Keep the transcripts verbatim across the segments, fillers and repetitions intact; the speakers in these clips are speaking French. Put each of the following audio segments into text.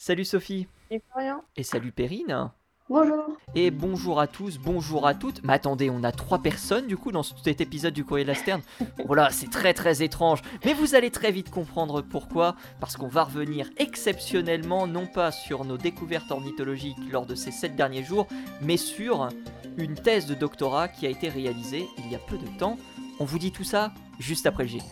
Salut Sophie. Et Florian. Et salut Perrine. Bonjour. Et bonjour à tous, bonjour à toutes. Mais attendez, on a trois personnes du coup dans cet épisode du Courrier de la Sterne. Voilà, c'est très très étrange. Mais vous allez très vite comprendre pourquoi. Parce qu'on va revenir exceptionnellement, non pas sur nos découvertes ornithologiques lors de ces sept derniers jours, mais sur une thèse de doctorat qui a été réalisée il y a peu de temps. On vous dit tout ça juste après le G.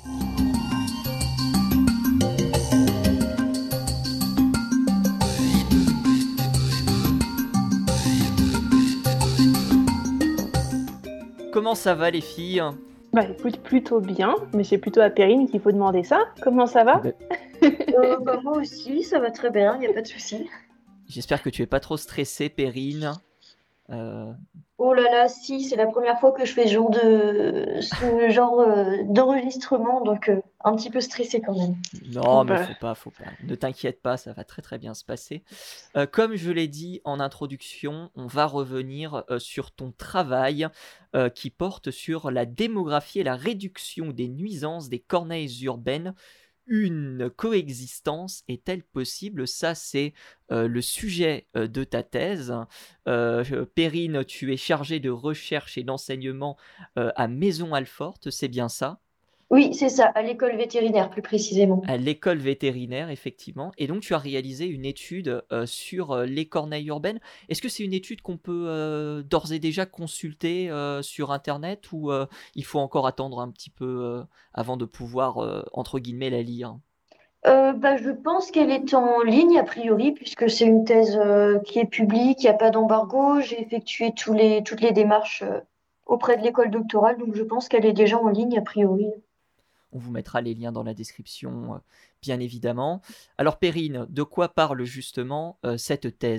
Comment ça va les filles ? Bah écoute, plutôt bien, mais c'est plutôt à Perrine qu'il faut demander ça. Comment ça va ? Ben, Euh, bah, moi aussi, ça va très bien, il n'y a pas de souci. J'espère que tu es pas trop stressée, Perrine. Euh, Oh là là, si, c'est la première fois que je fais ce genre de ce genre euh, d'enregistrement, donc euh, un petit peu stressée quand même. Non, mais Bah, faut pas, faut pas. Ne t'inquiète pas, ça va très très bien se passer. Euh, comme je l'ai dit en introduction, on va revenir euh, sur ton travail euh, qui porte sur la démographie et la réduction des nuisances des corneilles urbaines. Une coexistence est-elle possible ? Ça, c'est euh, le sujet euh, de ta thèse. Euh, Perrine, tu es chargée de recherche et d'enseignement euh, à Maison-Alfort, c'est bien ça ? Oui, c'est ça, à l'école vétérinaire plus précisément. À l'école vétérinaire, effectivement. Et donc, tu as réalisé une étude euh, sur euh, les corneilles urbaines. Est-ce que c'est une étude qu'on peut euh, d'ores et déjà consulter euh, sur Internet ou euh, il faut encore attendre un petit peu euh, avant de pouvoir, euh, entre guillemets, la lire ? Euh, bah, je pense qu'elle est en ligne a priori, puisque c'est une thèse euh, qui est publique, il n'y a pas d'embargo. J'ai effectué tous les, toutes les démarches euh, auprès de l'école doctorale, donc je pense qu'elle est déjà en ligne a priori. On vous mettra les liens dans la description, euh, bien évidemment. Alors, Perrine, de quoi parle justement euh, cette thèse ?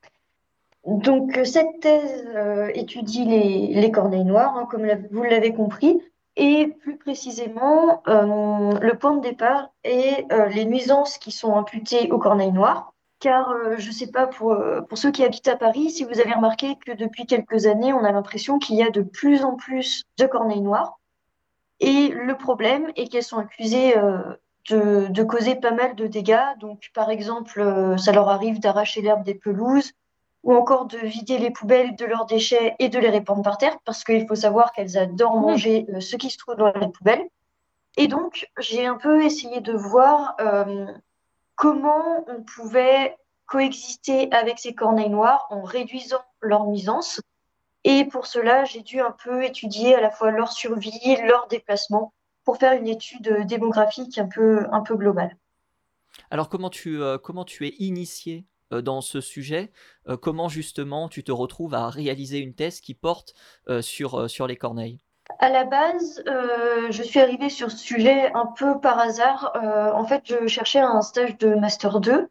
Donc, euh, cette thèse euh, étudie les, les corneilles noires, hein, comme la- vous l'avez compris, et plus précisément, euh, le point de départ est euh, les nuisances qui sont imputées aux corneilles noires. Car euh, je ne sais pas pour, euh, pour ceux qui habitent à Paris, si vous avez remarqué que depuis quelques années, on a l'impression qu'il y a de plus en plus de corneilles noires. Et le problème est qu'elles sont accusées euh, de, de causer pas mal de dégâts. Donc, par exemple, euh, ça leur arrive d'arracher l'herbe des pelouses ou encore de vider les poubelles de leurs déchets et de les répandre par terre, parce qu'il faut savoir qu'elles adorent hmm. manger euh, ce qui se trouve dans les poubelles. Et donc, j'ai un peu essayé de voir euh, comment on pouvait coexister avec ces corneilles noires en réduisant leur nuisance. Et pour cela, j'ai dû un peu étudier à la fois leur survie, leur déplacement, pour faire une étude démographique un peu, un peu globale. Alors, comment tu, euh, comment tu es initié euh, dans ce sujet ? Euh, Comment justement tu te retrouves à réaliser une thèse qui porte euh, sur, euh, sur les corneilles ? À la base, euh, je suis arrivée sur ce sujet un peu par hasard. Euh, en fait, je cherchais un stage de Master deux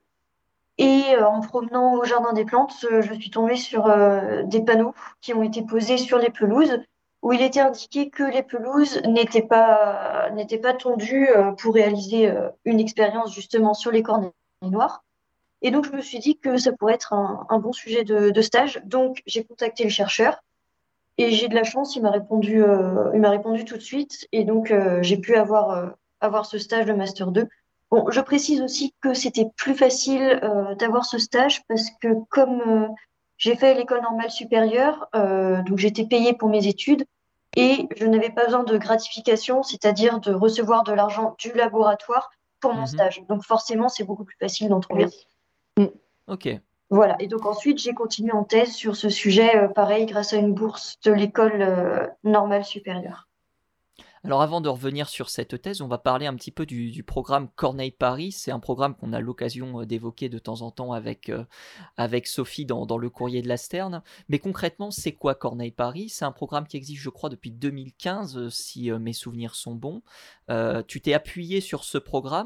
et euh, en me promenant au Jardin des Plantes, euh, je suis tombée sur euh, des panneaux qui ont été posés sur les pelouses où il était indiqué que les pelouses n'étaient pas, n'étaient pas tondues euh, pour réaliser euh, une expérience justement sur les corneilles noires. Et donc, je me suis dit que ça pourrait être un, un bon sujet de, de stage. Donc, j'ai contacté le chercheur. Et j'ai de la chance, il m'a répondu, euh, il m'a répondu tout de suite. Et donc, euh, j'ai pu avoir, euh, avoir ce stage de Master deux. Bon, je précise aussi que c'était plus facile euh, d'avoir ce stage parce que comme euh, j'ai fait l'école normale supérieure, euh, donc j'étais payée pour mes études et je n'avais pas besoin de gratification, c'est-à-dire de recevoir de l'argent du laboratoire pour mon Mhm. stage. Donc forcément, c'est beaucoup plus facile d'en trouver. Oui. Ok. Voilà, et donc ensuite j'ai continué en thèse sur ce sujet, euh, pareil, grâce à une bourse de l'école euh, normale supérieure. Alors avant de revenir sur cette thèse, on va parler un petit peu du, du programme Corneille Paris. C'est un programme qu'on a l'occasion euh, d'évoquer de temps en temps avec, euh, avec Sophie dans, dans le courrier de la Sterne. Mais concrètement, c'est quoi Corneille Paris ? C'est un programme qui existe, je crois, depuis deux mille quinze, euh, si euh, mes souvenirs sont bons. Euh, tu t'es appuyé sur ce programme ?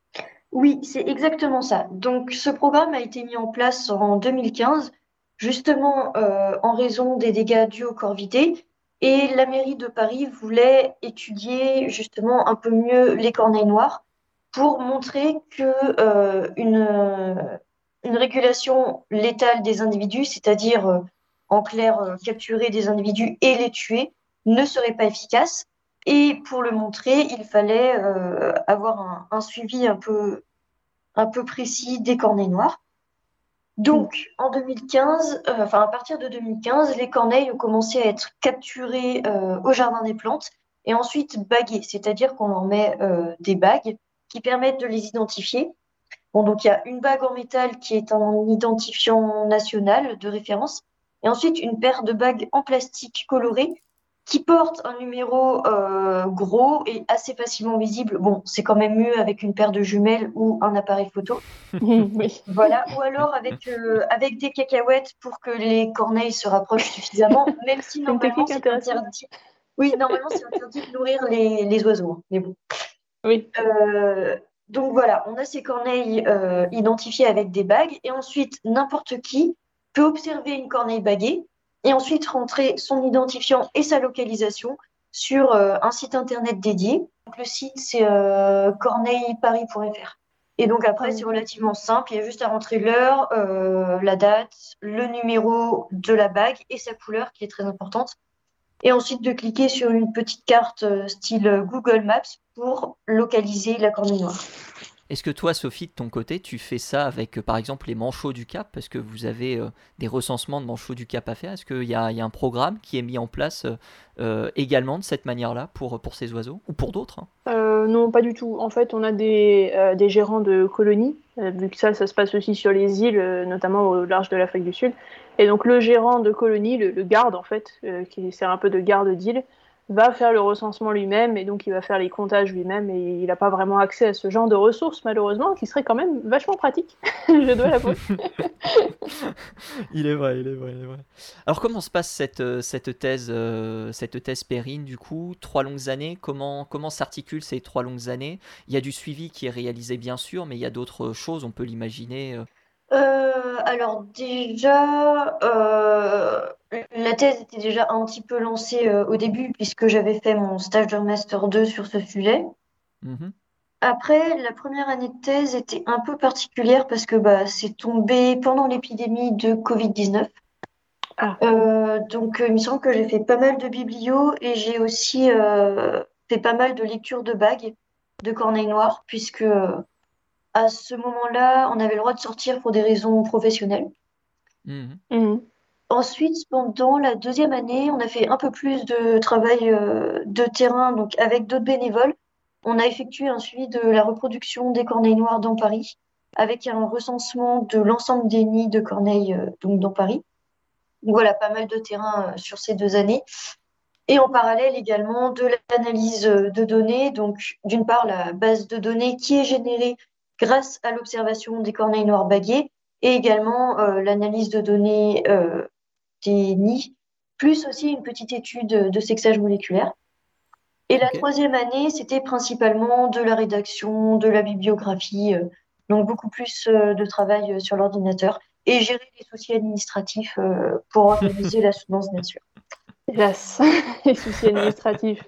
Oui, c'est exactement ça. Donc ce programme a été mis en place en deux mille quinze, justement euh, en raison des dégâts dus aux corvidés. Et la mairie de Paris voulait étudier justement un peu mieux les corneilles noires pour montrer que euh, une, une régulation létale des individus, c'est-à-dire euh, en clair euh, capturer des individus et les tuer, ne serait pas efficace. Et pour le montrer, il fallait euh, avoir un, un suivi un peu, un peu précis des corneilles noires. Donc, en deux mille quinze, euh, enfin à partir de deux mille quinze, les corneilles ont commencé à être capturées euh, au Jardin des Plantes et ensuite baguées, c'est-à-dire qu'on leur met euh, des bagues qui permettent de les identifier. Bon, donc il y a une bague en métal qui est un identifiant national de référence, et ensuite une paire de bagues en plastique colorées qui portent un numéro euh, gros et assez facilement visible. Bon, c'est quand même mieux avec une paire de jumelles ou un appareil photo. Oui. Voilà, ou alors avec, euh, avec des cacahuètes pour que les corneilles se rapprochent suffisamment, même si C'est une normalement technique c'est intéressante. interdit. Oui, normalement c'est interdit de nourrir les, les oiseaux, hein, mais bon. Oui. Euh, donc voilà, on a ces corneilles euh, identifiées avec des bagues, et ensuite n'importe qui peut observer une corneille baguée et ensuite rentrer son identifiant et sa localisation sur euh, un site internet dédié. Donc, le site c'est euh, corneilleparis point f r. Et donc après, c'est relativement simple, il y a juste à rentrer l'heure, euh, la date, le numéro de la bague et sa couleur qui est très importante. Et ensuite de cliquer sur une petite carte euh, style Google Maps pour localiser la corneille noire. Est-ce que toi, Sophie, de ton côté, tu fais ça avec, euh, par exemple, les manchots du Cap, parce que vous avez euh, des recensements de manchots du Cap à faire? Est-ce qu'il y a, il y a un programme qui est mis en place euh, euh, également de cette manière-là pour, pour ces oiseaux, ou pour d'autres, hein? Euh, non, pas du tout. En fait, on a des, euh, des gérants de colonies, euh, vu que ça, ça se passe aussi sur les îles, euh, notamment au large de l'Afrique du Sud. Et donc, le gérant de colonie, le, le garde, en fait, euh, qui sert un peu de garde d'île, va faire le recensement lui-même, et donc il va faire les comptages lui-même, et il n'a pas vraiment accès à ce genre de ressources, malheureusement, qui serait quand même vachement pratique, je dois l'avouer. Il est vrai, il est vrai, il est vrai. Alors comment se passe cette, euh, cette thèse, euh, cette thèse Perrine du coup? Trois longues années, comment, comment s'articulent ces trois longues années? Il y a du suivi qui est réalisé bien sûr, mais il y a d'autres choses, on peut l'imaginer. euh. Euh, alors déjà, euh, la thèse était déjà un petit peu lancée euh, au début puisque j'avais fait mon stage de master deux sur ce sujet. Mhm. Après, la première année de thèse était un peu particulière parce que bah, c'est tombé pendant l'épidémie de covid dix-neuf. Ah, Euh, donc, euh, il me semble que j'ai fait pas mal de biblio et j'ai aussi euh, fait pas mal de lectures de bagues de corneilles noires, puisque euh, à ce moment-là, on avait le droit de sortir pour des raisons professionnelles. Mhm. mhm. Ensuite, pendant la deuxième année, on a fait un peu plus de travail euh, de terrain, donc avec d'autres bénévoles. On a effectué un suivi de la reproduction des corneilles noires dans Paris, avec un recensement de l'ensemble des nids de corneilles euh, donc dans Paris. Donc voilà, pas mal de terrain euh, sur ces deux années. Et en parallèle également de l'analyse euh, de données, donc d'une part la base de données qui est générée grâce à l'observation des corneilles noires baguées, et également euh, l'analyse de données euh, des nids, plus aussi une petite étude de sexage moléculaire. Et la Ok. troisième année, c'était principalement de la rédaction, de la bibliographie, euh, donc beaucoup plus euh, de travail euh, sur l'ordinateur et gérer les soucis administratifs euh, pour organiser la soutenance, bien sûr. Hélas, les soucis administratifs.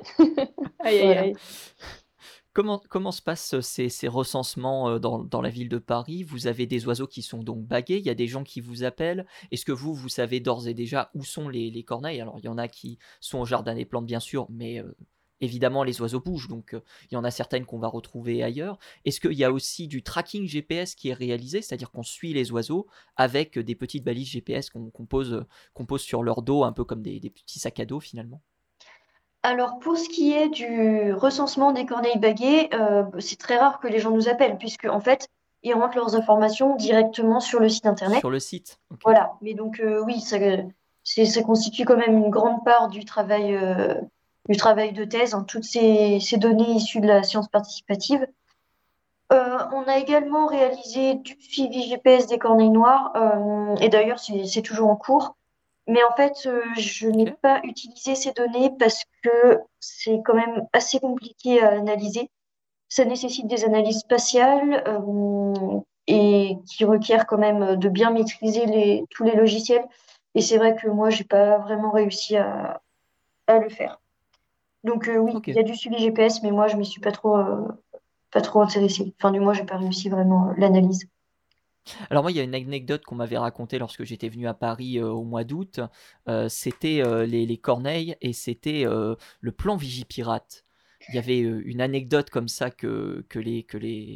Aïe, aïe, Voilà. aïe. Comment, comment se passent ces, ces recensements euh, dans, dans la ville de Paris? Vous avez des oiseaux qui sont donc bagués, il y a des gens qui vous appellent. Est-ce que vous, vous savez d'ores et déjà où sont les, les corneilles? Alors, il y en a qui sont au jardin des plantes, bien sûr, mais euh, évidemment, les oiseaux bougent, donc euh, il y en a certaines qu'on va retrouver ailleurs. Est-ce qu'il y a aussi du tracking G P S qui est réalisé, c'est-à-dire qu'on suit les oiseaux avec des petites balises G P S qu'on qu'on pose, qu'on pose sur leur dos, un peu comme des, des petits sacs à dos finalement? Alors, pour ce qui est du recensement des corneilles baguées, euh, c'est très rare que les gens nous appellent, puisque en fait, ils rentrent leurs informations directement sur le site internet. Sur le site? Ok. Voilà. Mais donc, euh, oui, ça, c'est- ça constitue quand même une grande part du travail, euh, du travail de thèse, hein, toutes ces, ces données issues de la science participative. Euh, on a également réalisé du suivi G P S des corneilles noires, euh, et d'ailleurs, c'est c'est toujours en cours. Mais en fait, euh, je n'ai Ok. pas utilisé ces données parce que c'est quand même assez compliqué à analyser. Ça nécessite des analyses spatiales euh, et qui requièrent quand même de bien maîtriser les, tous les logiciels. Et c'est vrai que moi, j'ai pas vraiment réussi à, à le faire. Donc euh, oui, Ok. il y a du suivi G P S, mais moi, je m'y suis pas trop, euh, pas trop intéressée. Enfin, du moins, j'ai pas réussi vraiment euh, l'analyse. Alors moi, il y a une anecdote qu'on m'avait racontée lorsque j'étais venu à Paris euh, au mois d'août. Euh, c'était euh, les, les corneilles et c'était euh, le plan Vigipirate. Il y avait euh, une anecdote comme ça que, que, les, que, les,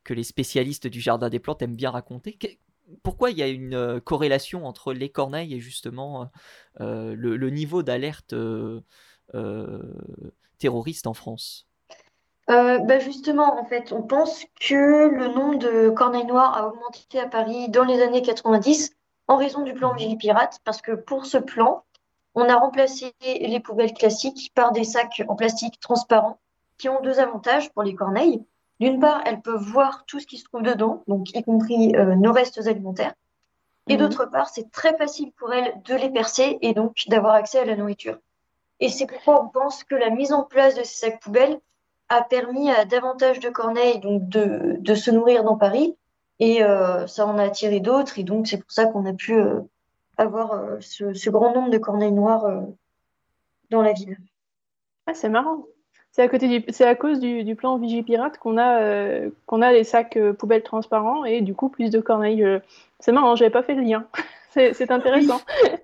que les spécialistes du jardin des plantes aiment bien raconter. Que- pourquoi il y a une euh, corrélation entre les corneilles et justement euh, le, le niveau d'alerte euh, euh, terroriste en France? Euh, bah justement, en fait, on pense que le nombre de corneilles noires a augmenté à Paris dans les années quatre-vingt-dix en raison du plan Mhm. Vigipirate, parce que pour ce plan, on a remplacé les poubelles classiques par des sacs en plastique transparent qui ont deux avantages pour les corneilles. D'une part, elles peuvent voir tout ce qui se trouve dedans, donc y compris euh, nos restes alimentaires. Et Mhm. d'autre part, c'est très facile pour elles de les percer et donc d'avoir accès à la nourriture. Et c'est pourquoi on pense que la mise en place de ces sacs poubelles a permis à davantage de corneilles donc de, de se nourrir dans Paris. Et euh, ça en a attiré d'autres. Et donc, c'est pour ça qu'on a pu euh, avoir euh, ce, ce grand nombre de corneilles noires euh, dans la ville. Ah, c'est marrant. C'est à côté du... c'est à cause du, du plan Vigipirate qu'on a, euh, qu'on a les sacs euh, poubelles transparents et du coup plus de corneilles. euh. C'est marrant, j'avais pas fait le lien. C'est c'est Oui, intéressant.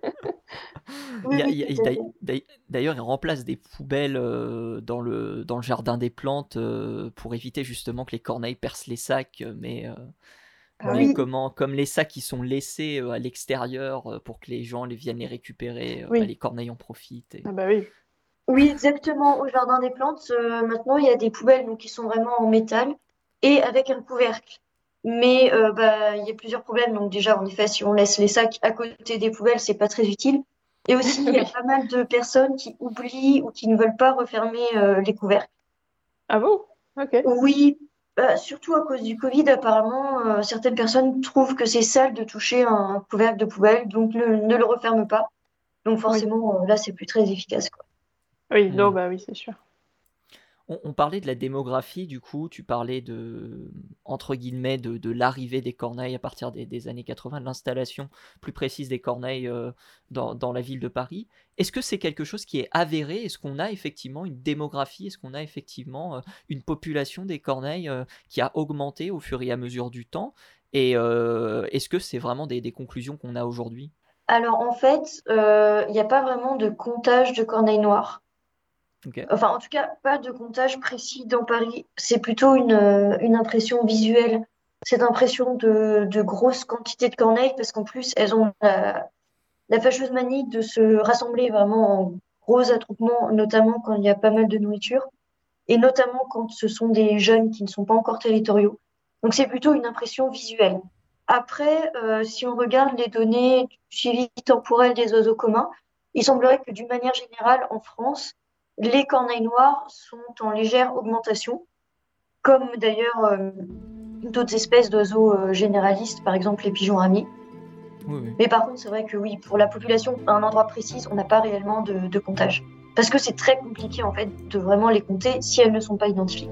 Il oui, y a- oui, il y a- tout à d'ail- fait. d'ail- D'ailleurs, ils remplacent des poubelles euh, dans le, dans le jardin des plantes euh, pour éviter justement que les corneilles percent les sacs. euh, Mais, euh, Ah mais oui, Oui, comment, comme les sacs qui sont laissés euh, à l'extérieur euh, pour que les gens les viennent les récupérer, euh, bah, oui. les corneilles en profitent. et- Ah bah oui. oui, exactement. Au jardin des plantes, euh, maintenant, il y a des poubelles donc, qui sont vraiment en métal et avec un couvercle. Mais euh, bah, il y a plusieurs problèmes. Donc déjà, en effet, si on laisse les sacs à côté des poubelles, c'est pas très utile. Et aussi, il y a Oui. pas mal de personnes qui oublient ou qui ne veulent pas refermer euh, les couvercles. Ah bon? Ok. Oui, bah, surtout à cause du Covid, apparemment, euh, certaines personnes trouvent que c'est sale de toucher un couvercle de poubelle, donc ne, ne le referment pas. Donc Oui. forcément, euh, là, c'est plus très efficace, quoi. Oui, non, Hmm. bah oui, c'est sûr. On, on parlait de la démographie, du coup, tu parlais de, entre guillemets, de, de l'arrivée des corneilles à partir des, des années quatre-vingts, de l'installation plus précise des corneilles euh, dans, dans la ville de Paris. Est-ce que c'est quelque chose qui est avéré? Est-ce qu'on a effectivement une démographie? Est-ce qu'on a effectivement euh, une population des corneilles euh, qui a augmenté au fur et à mesure du temps? Et euh, est-ce que c'est vraiment des, des conclusions qu'on a aujourd'hui? Alors en fait, euh, il n'y a pas vraiment de comptage de corneilles noires. Ok. Enfin, en tout cas, pas de comptage précis dans Paris. C'est plutôt une, euh, une impression visuelle. Cette impression de, de grosses quantités de corneilles, parce qu'en plus, elles ont la, la fâcheuse manie de se rassembler vraiment en gros attroupements, notamment quand il y a pas mal de nourriture, et notamment quand ce sont des jeunes qui ne sont pas encore territoriaux. Donc c'est plutôt une impression visuelle. Après, euh, si on regarde les données du suivi temporel des oiseaux communs, il semblerait que d'une manière générale, en France, les corneilles noires sont en légère augmentation, comme d'ailleurs euh, d'autres espèces d'oiseaux euh, généralistes, par exemple les pigeons ramiers. Oui, oui. Mais par contre, c'est vrai que oui, pour la population, à un endroit précis, on n'a pas réellement de, de comptage. Parce que c'est très compliqué, en fait, de vraiment les compter si elles ne sont pas identifiées.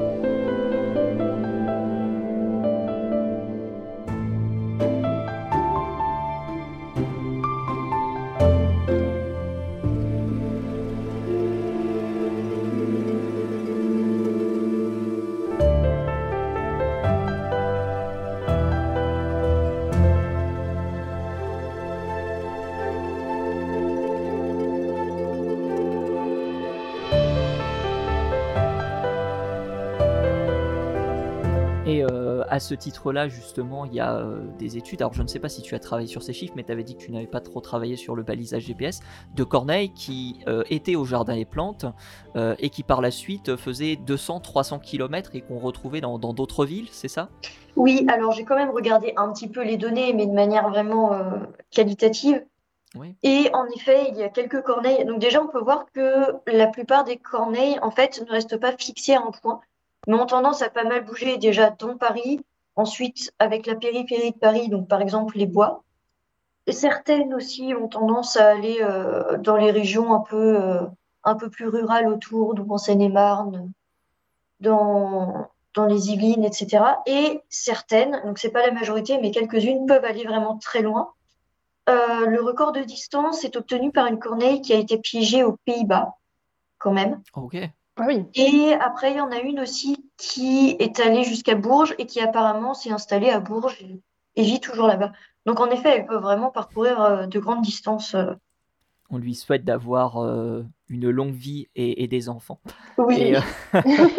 Et euh, à ce titre-là, justement, il y a euh, des études. Alors, je ne sais pas si tu as travaillé sur ces chiffres, mais tu avais dit que tu n'avais pas trop travaillé sur le balisage G P S de corneilles qui euh, étaient au jardin des plantes euh, et qui par la suite faisaient deux cents à trois cents kilomètres et qu'on retrouvait dans dans d'autres villes, c'est ça? Oui, alors j'ai quand même regardé un petit peu les données, mais de manière vraiment euh, qualitative. Oui. Et en effet, il y a quelques corneilles. Donc déjà, on peut voir que la plupart des corneilles, en fait, ne restent pas fixées à un point, mais ont tendance à pas mal bouger déjà dans Paris. Ensuite, avec la périphérie de Paris, donc par exemple les bois. Et certaines aussi ont tendance à aller euh, dans les régions un peu, euh, un peu plus rurales autour, donc en Seine-et-Marne, dans, dans les Yvelines, et cetera. Et certaines, donc c'est pas la majorité, mais quelques-unes peuvent aller vraiment très loin. Euh, le record de distance est obtenu par une corneille qui a été piégée aux Pays-Bas, quand même. Ok. Ah oui. Et après, il y en a une aussi qui est allée jusqu'à Bourges et qui apparemment s'est installée à Bourges et, et vit toujours là-bas. Donc en effet, elle peut vraiment parcourir euh, de grandes distances. euh. On lui souhaite d'avoir euh, une longue vie et, et des enfants. Et, Oui, euh,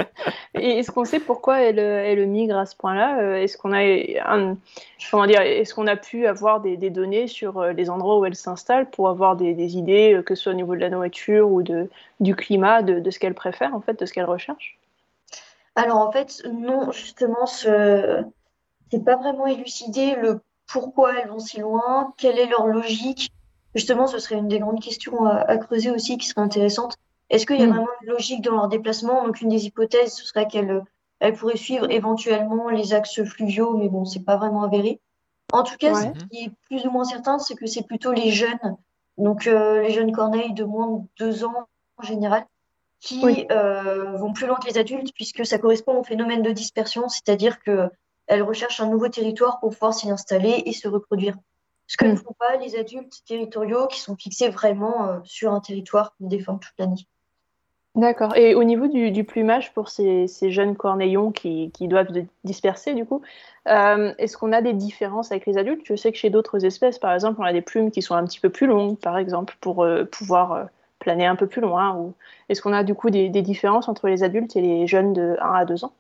Et est-ce qu'on sait pourquoi elle, elle migre à ce point-là? Euh, Est-ce qu'on a un- comment dire, est-ce qu'on a pu avoir des, des données sur euh, les endroits où elle s'installe pour avoir des, des idées, euh, que ce soit au niveau de la nourriture ou de, du climat, de, de ce qu'elle préfère, en fait, de ce qu'elle recherche? Alors en fait, non, justement, ce... c'est pas vraiment élucidé le pourquoi elles vont si loin, quelle est leur logique. Justement, ce serait une des grandes questions à, à creuser aussi qui serait intéressante. Est-ce qu'il y a Hmm. vraiment une logique dans leur déplacement? Donc une des hypothèses, ce serait qu'elles elles pourraient suivre éventuellement les axes fluviaux, mais bon, c'est pas vraiment avéré. En tout cas, ce Ouais. Mhm. qui est plus ou moins certain, c'est que c'est plutôt les jeunes, donc euh, les jeunes corneilles de moins de deux ans en général, Oui. qui euh, vont plus loin que les adultes, puisque ça correspond au phénomène de dispersion, c'est-à-dire que elles recherchent un nouveau territoire pour pouvoir s'y installer et se reproduire. Ce que ne Hmm. font pas les adultes territoriaux qui sont fixés vraiment euh, sur un territoire qu'ils défendent toute l'année. D'accord. Et au niveau du, du plumage pour ces, ces jeunes corneillons qui, qui doivent se disperser, du coup, euh, est-ce qu'on a des différences avec les adultes? Je sais que chez d'autres espèces, par exemple, on a des plumes qui sont un petit peu plus longues, par exemple, pour euh, pouvoir euh, planer un peu plus loin. Ou... Est-ce qu'on a du coup des, des différences entre les adultes et les jeunes de un à deux ans?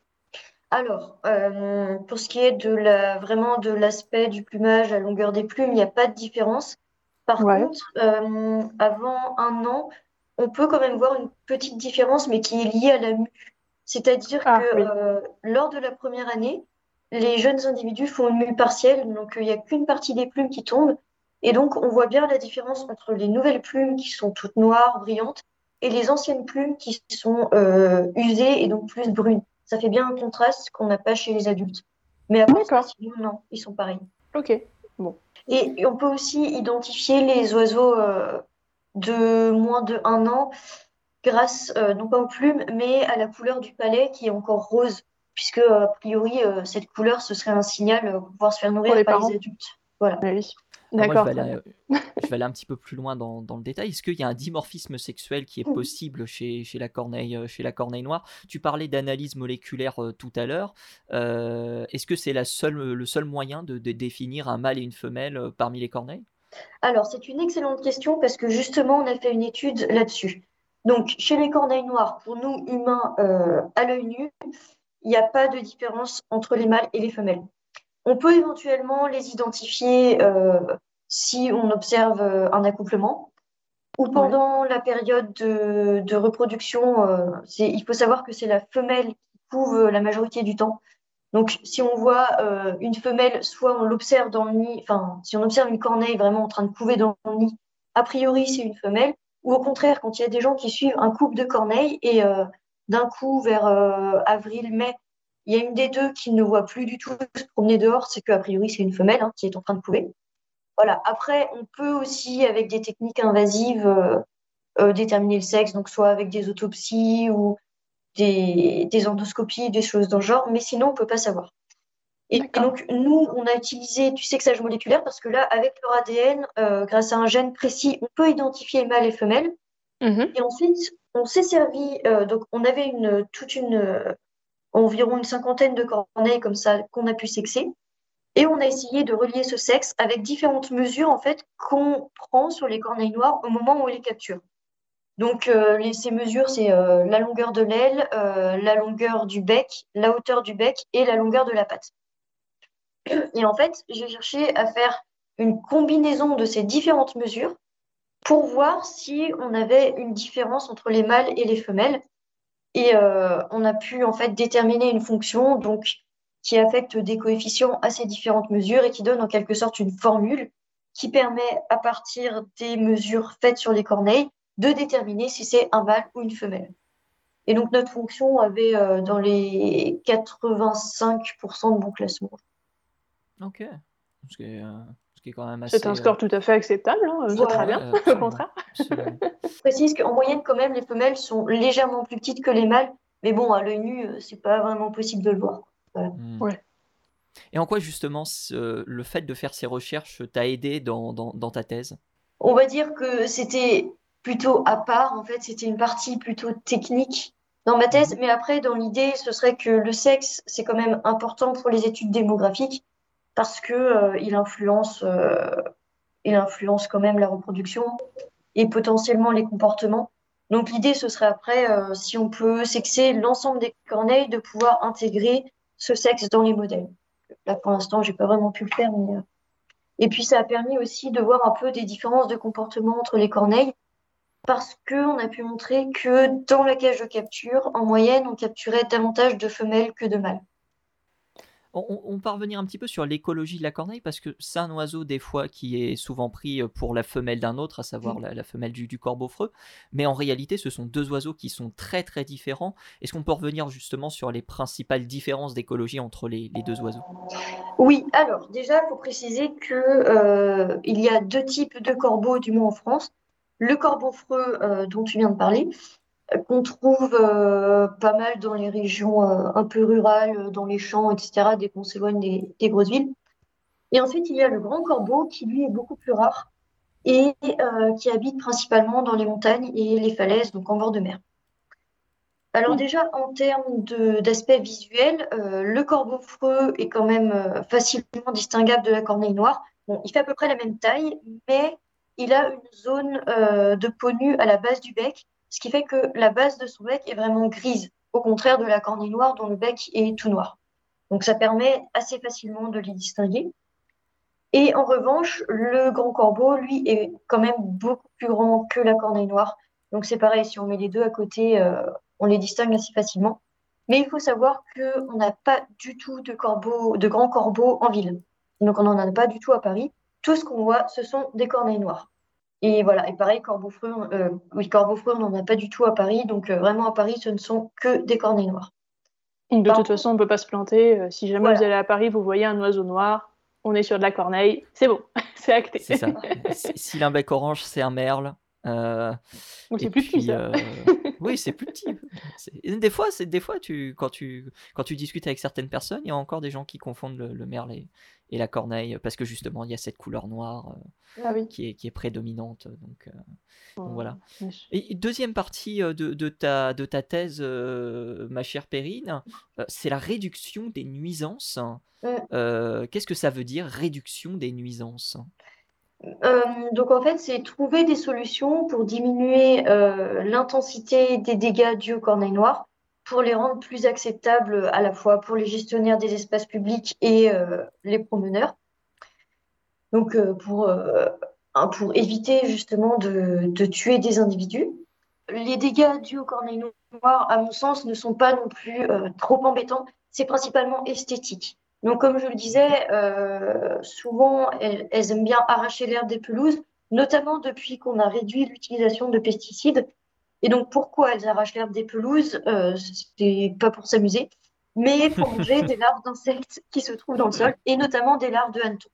Alors, euh, pour ce qui est de la, vraiment de l'aspect du plumage, la longueur des plumes, il n'y a pas de différence. Par Ouais. contre, euh, avant un an, on peut quand même voir une petite différence, mais qui est liée à la mue. C'est-à-dire que Ah oui. euh, lors de la première année, les jeunes individus font une mue partielle, donc euh, il n'y a qu'une partie des plumes qui tombe. Et donc, on voit bien la différence entre les nouvelles plumes qui sont toutes noires, brillantes, et les anciennes plumes qui sont euh, usées et donc plus brunes. Ça fait bien un contraste qu'on n'a pas chez les adultes. Mais à part ça, D'accord. sinon, non, ils sont pareils. Ok. Bon. Et, et on peut aussi identifier les oiseaux euh, de moins de un an grâce euh, non pas aux plumes, mais à la couleur du palais qui est encore rose, puisque euh, a priori, euh, cette couleur, ce serait un signal euh, pour pouvoir se faire Pour nourrir les par les parents? adultes. Voilà. Oui. Alors moi, je D'accord, vais très aller, bien. euh, je vais aller un petit peu plus loin dans, dans le détail. Est-ce qu'il y a un dimorphisme sexuel qui est possible chez, chez la corneille, euh, chez la corneille noire? Tu parlais d'analyse moléculaire euh, tout à l'heure. Euh, est-ce que c'est la seule, le seul moyen de, de définir un mâle et une femelle euh, parmi les corneilles? Alors, c'est une excellente question parce que justement, on a fait une étude là-dessus. Donc, chez les corneilles noires, pour nous humains, euh, à l'œil nu, il n'y a pas de différence entre les mâles et les femelles. On peut éventuellement les identifier euh, si on observe euh, un accouplement ou Ouais. pendant la période de, de reproduction. Euh, c'est, il faut savoir que c'est la femelle qui couve la majorité du temps. Donc, si on voit euh, une femelle, soit on l'observe dans le nid, enfin, si on observe une corneille vraiment en train de couver dans le nid, a priori, c'est une femelle. Ou au contraire, quand il y a des gens qui suivent un couple de corneilles et euh, d'un coup, vers euh, avril, mai, il y a une des deux qui ne voit plus du tout se promener dehors, c'est qu'a priori, c'est une femelle hein, qui est en train de couver. Voilà. Après, on peut aussi, avec des techniques invasives, euh, euh, déterminer le sexe, donc soit avec des autopsies ou des, des endoscopies, des choses dans le genre, mais sinon, on peut pas savoir. Et, et D'accord. donc, nous, on a utilisé du sexage moléculaire parce que là, avec leur A D N, euh, grâce à un gène précis, on peut identifier mâles et femelles. Mhm. Et ensuite, on s'est servi, euh, donc on avait une, toute une, euh, environ une cinquantaine de corneilles comme ça qu'on a pu sexer. Et on a essayé de relier ce sexe avec différentes mesures en fait qu'on prend sur les corneilles noires au moment où on les capture. Donc, euh, les- ces mesures, c'est euh, la longueur de l'aile, euh, la longueur du bec, la hauteur du bec et la longueur de la patte. Et en fait, j'ai cherché à faire une combinaison de ces différentes mesures pour voir si on avait une différence entre les mâles et les femelles. Et euh, on a pu en fait déterminer une fonction donc qui affecte des coefficients à ces différentes mesures et qui donne en quelque sorte une formule qui permet à partir des mesures faites sur les corneilles de déterminer si c'est un mâle ou une femelle. Et donc notre fonction avait euh, dans les quatre-vingt-cinq pour cent de bon classement. Ok. Ce qui est, euh, ce qui est quand même C'est un assez. euh, score tout à fait acceptable, hein, euh, c'est très Voilà. Ouais, bien, au absolument. contraire. Absolument. Je précise qu'en moyenne, quand même, les femelles sont légèrement plus petites que les mâles. Mais bon, à l'œil nu, euh, c'est pas vraiment possible de le voir. Voilà. Hmm. Ouais. Et en quoi justement ce- le fait de faire ces recherches t'a aidé dans, dans, dans ta thèse? On va dire que c'était plutôt à part. En fait, c'était une partie plutôt technique dans ma thèse. Mhm. Mais après, dans l'idée, ce serait que le sexe, c'est quand même important pour les études démographiques parce que euh, il influence, euh, il influence quand même la reproduction et potentiellement les comportements. Donc l'idée, ce serait après, euh, si on peut sexer l'ensemble des corneilles, de pouvoir intégrer ce sexe dans les modèles. Là, pour l'instant, j'ai pas vraiment pu le faire, mais... euh, Et puis, ça a permis aussi de voir un peu des différences de comportement entre les corneilles, parce qu'on a pu montrer que dans la cage de capture, en moyenne, on capturait davantage de femelles que de mâles. On, on, on peut revenir un petit peu sur l'écologie de la corneille parce que c'est un oiseau des fois qui est souvent pris pour la femelle d'un autre, à savoir la, la femelle du, du corbeau-freux, mais en réalité ce sont deux oiseaux qui sont très très différents. Est-ce qu'on peut revenir justement sur les principales différences d'écologie entre les, les deux oiseaux? Oui, alors déjà, il faut préciser que euh, il y a deux types de corbeaux, du moins en France. Le corbeau-freux euh, dont tu viens de parler, euh, qu'on trouve euh, pas mal dans les régions euh, un peu rurales, euh, dans les champs, et cetera, dès qu'on s'éloigne des, des grosses villes. Et ensuite, il y a le grand corbeau qui, lui, est beaucoup plus rare et euh, qui habite principalement dans les montagnes et les falaises, donc en bord de mer. Alors Hmm. déjà, en termes de, d'aspect visuel, euh, le corbeau-freux est quand même euh, facilement distinguable de la corneille noire. Bon, il fait à peu près la même taille, mais il a une zone euh, de peau nue à la base du bec, ce qui fait que la base de son bec est vraiment grise, au contraire de la corneille noire dont le bec est tout noir. Donc ça permet assez facilement de les distinguer. Et en revanche, le grand corbeau, lui, est quand même beaucoup plus grand que la corneille noire. Donc c'est pareil, si on met les deux à côté, euh, on les distingue assez facilement. Mais il faut savoir qu'on n'a pas du tout de corbeaux, de grands corbeaux en ville. Donc on n'en a pas du tout à Paris. Tout ce qu'on voit, ce sont des corneilles noires. Et voilà, et pareil, corbeau-freux, euh, oui, corbeau-freux, on n'en a pas du tout à Paris. Donc euh, vraiment à Paris, ce ne sont que des corneilles noires. De Par toute contre, façon, on peut pas se planter. Euh, si jamais vous voilà. allez à Paris, vous voyez un oiseau noir, on est sur de la corneille, c'est bon, c'est acté. C'est ça. S'il a un bec orange, c'est un merle. Euh, Donc et c'est plus petit puis, ça. euh, oui, c'est plus petit. C'est- Des fois, c'est des fois, tu, quand tu, quand tu discutes avec certaines personnes, il y a encore des gens qui confondent le, le merle et, et la corneille parce que justement, il y a cette couleur noire euh, Ah oui. qui est, qui est prédominante. Donc, euh, donc voilà. Euh, Et deuxième partie euh, de, de ta, de ta thèse, euh, ma chère Perrine, euh, c'est la réduction des nuisances. Mm. Euh, qu'est-ce que ça veut dire, réduction des nuisances? Euh, donc en fait, c'est trouver des solutions pour diminuer euh, l'intensité des dégâts dus aux corneilles noires, pour les rendre plus acceptables à la fois pour les gestionnaires des espaces publics et euh, les promeneurs. Donc euh, pour, euh, hein, pour éviter justement de, de tuer des individus. Les dégâts dus aux corneilles noires, à mon sens, ne sont pas non plus euh, trop embêtants. C'est principalement esthétique. Donc, comme je le disais, euh, souvent, elles, elles aiment bien arracher l'herbe des pelouses, notamment depuis qu'on a réduit l'utilisation de pesticides. Et donc, pourquoi elles arrachent l'herbe des pelouses? Euh, c'est pas pour s'amuser, mais pour manger des larves d'insectes qui se trouvent dans le sol, et notamment des larves de hannetons.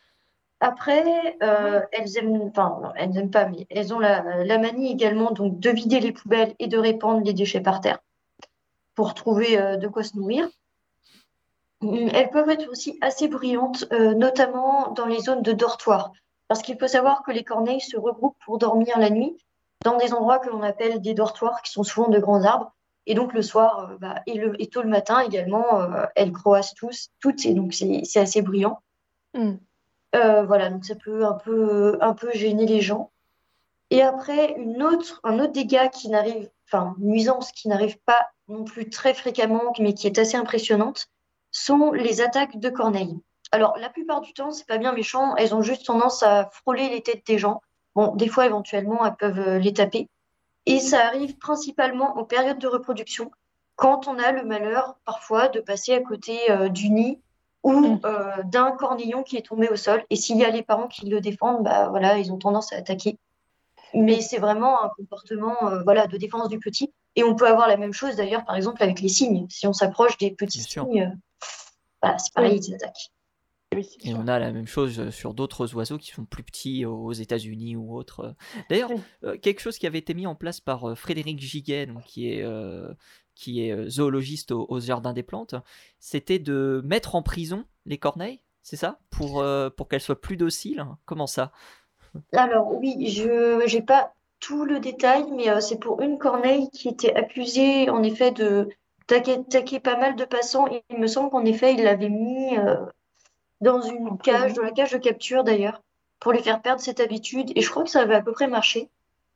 Après, euh, elles aiment, enfin, non, elles n'aiment pas, mais elles ont la, la manie également donc de vider les poubelles et de répandre les déchets par terre pour trouver euh, de quoi se nourrir. Hum, Elles peuvent être aussi assez bruyantes, euh, notamment dans les zones de dortoir, parce qu'il faut savoir que les corneilles se regroupent pour dormir la nuit dans des endroits que l'on appelle des dortoirs, qui sont souvent de grands arbres. Et donc le soir, euh, bah, et, le, et tôt le matin également, euh, elles croassent tous, toutes, et donc c'est c'est assez bruyant. hmm. Euh, voilà, donc ça peut un peu, un peu gêner les gens. Et après, une autre, un autre dégât qui n'arrive, enfin, une nuisance qui n'arrive pas non plus très fréquemment, mais qui est assez impressionnante, sont les attaques de corneilles. Alors, la plupart du temps, c'est pas bien méchant, elles ont juste tendance à frôler les têtes des gens. Bon, des fois, éventuellement, elles peuvent euh, les taper. Et ça arrive principalement en période de reproduction, quand on a le malheur, parfois, de passer à côté euh, du nid ou Hmm. euh, d'un cornillon qui est tombé au sol. Et s'il y a les parents qui le défendent, bah voilà, ils ont tendance à attaquer. Mais c'est vraiment un comportement euh, voilà, de défense du petit. Et on peut avoir la même chose d'ailleurs, par exemple, avec les cygnes. Si on s'approche des petits Bien sûr. cygnes, euh, voilà, c'est pareil, Oui, ils attaquent. oui, c'est Et sûr. on a la même chose sur d'autres oiseaux qui sont plus petits aux États-Unis ou autres. D'ailleurs, Oui. euh, quelque chose qui avait été mis en place par euh, Frédéric Giguet, donc, qui est, euh, qui est euh, zoologiste au, au Jardin des Plantes, c'était de mettre en prison les corneilles, c'est ça? Pour, euh, pour qu'elles soient plus dociles. Comment ça? Alors oui, je n'ai pas tout le détail, mais euh, c'est pour une corneille qui était accusée en effet de taquer, taquer pas mal de passants. Et il me semble qu'en effet, il l'avait mis euh, dans En une cage, prison. dans la cage de capture d'ailleurs, pour lui faire perdre cette habitude. Et je crois que ça avait à peu près marché.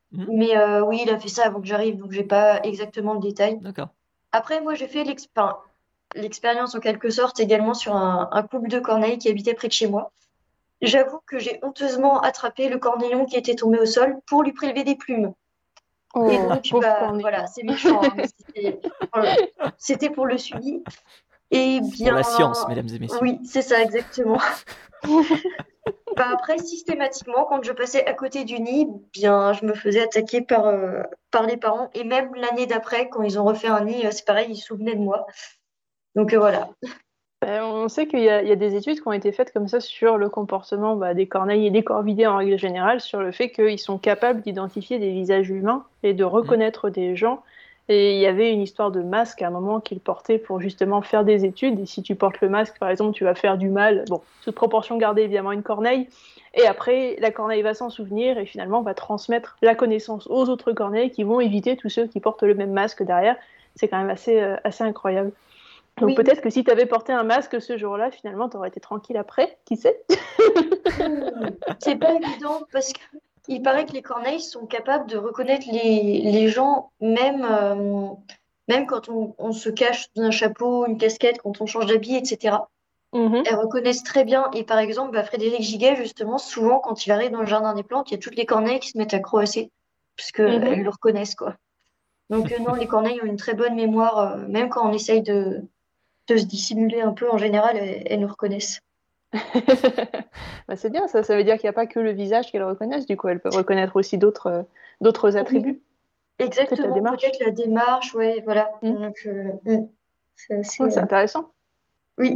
Mhm. Mais euh, oui, il a fait ça avant que j'arrive, donc j'ai pas exactement le détail. D'accord. Après, moi, j'ai fait l'ex- enfin, l'expérience en quelque sorte également sur un, un couple de corneilles qui habitait près de chez moi. J'avoue que j'ai honteusement attrapé le corneillon qui était tombé au sol pour lui prélever des plumes. Et Oh, donc, pauvre bah, voilà, corneillon. c'est méchant, hein, mais c'était voilà, c'était pour le suivi. Eh Pour bien, la science, mesdames et messieurs. oui, c'est ça exactement. Bah après, systématiquement, quand je passais à côté du nid, bien, je me faisais attaquer par, euh, par les parents. Et même l'année d'après, quand ils ont refait un nid, euh, c'est pareil, ils se souvenaient de moi. Donc euh, voilà. Euh, on sait qu'il y a, il y a des études qui ont été faites comme ça sur le comportement bah, des corneilles et des corvidés en règle générale, sur le fait qu'ils sont capables d'identifier des visages humains et de Mhm. reconnaître des gens. Et il y avait une histoire de masque à un moment qu'ils portaient pour justement faire des études. Et si tu portes le masque, par exemple, tu vas faire du mal. Bon, toute proportion gardée, évidemment, une corneille. Et après, la corneille va s'en souvenir et finalement va transmettre la connaissance aux autres corneilles qui vont éviter tous ceux qui portent le même masque derrière. C'est quand même assez, euh, assez incroyable. Donc Oui, peut-être que si tu avais porté un masque ce jour-là, finalement, tu aurais été tranquille après, qui sait? hmm, c'est pas évident parce qu'il paraît que les corneilles sont capables de reconnaître les, les gens, même, euh, même quand on, on se cache dans un chapeau, une casquette, quand on change d'habit, et cetera. Mhm, Elles reconnaissent très bien. Et par exemple, bah, Frédéric Giguet, justement, souvent, quand il arrive dans le jardin des plantes, il y a toutes les corneilles qui se mettent à croasser parce qu'elles mhm. le reconnaissent, quoi. Donc euh, non, les corneilles ont une très bonne mémoire, euh, même quand on essaye de, de se dissimuler un peu, en général, elles, elles nous reconnaissent. Bah, c'est bien, ça, ça veut dire qu'il n'y a pas que le visage qu'elles reconnaissent, du coup, elles peuvent reconnaître aussi d'autres euh, d'autres Oui, attributs. Peut-être la exactement, démarche. peut-être la démarche, ouais, voilà. Mm. Donc, euh, mm, c'est Ouais, assez, c'est euh, intéressant. oui,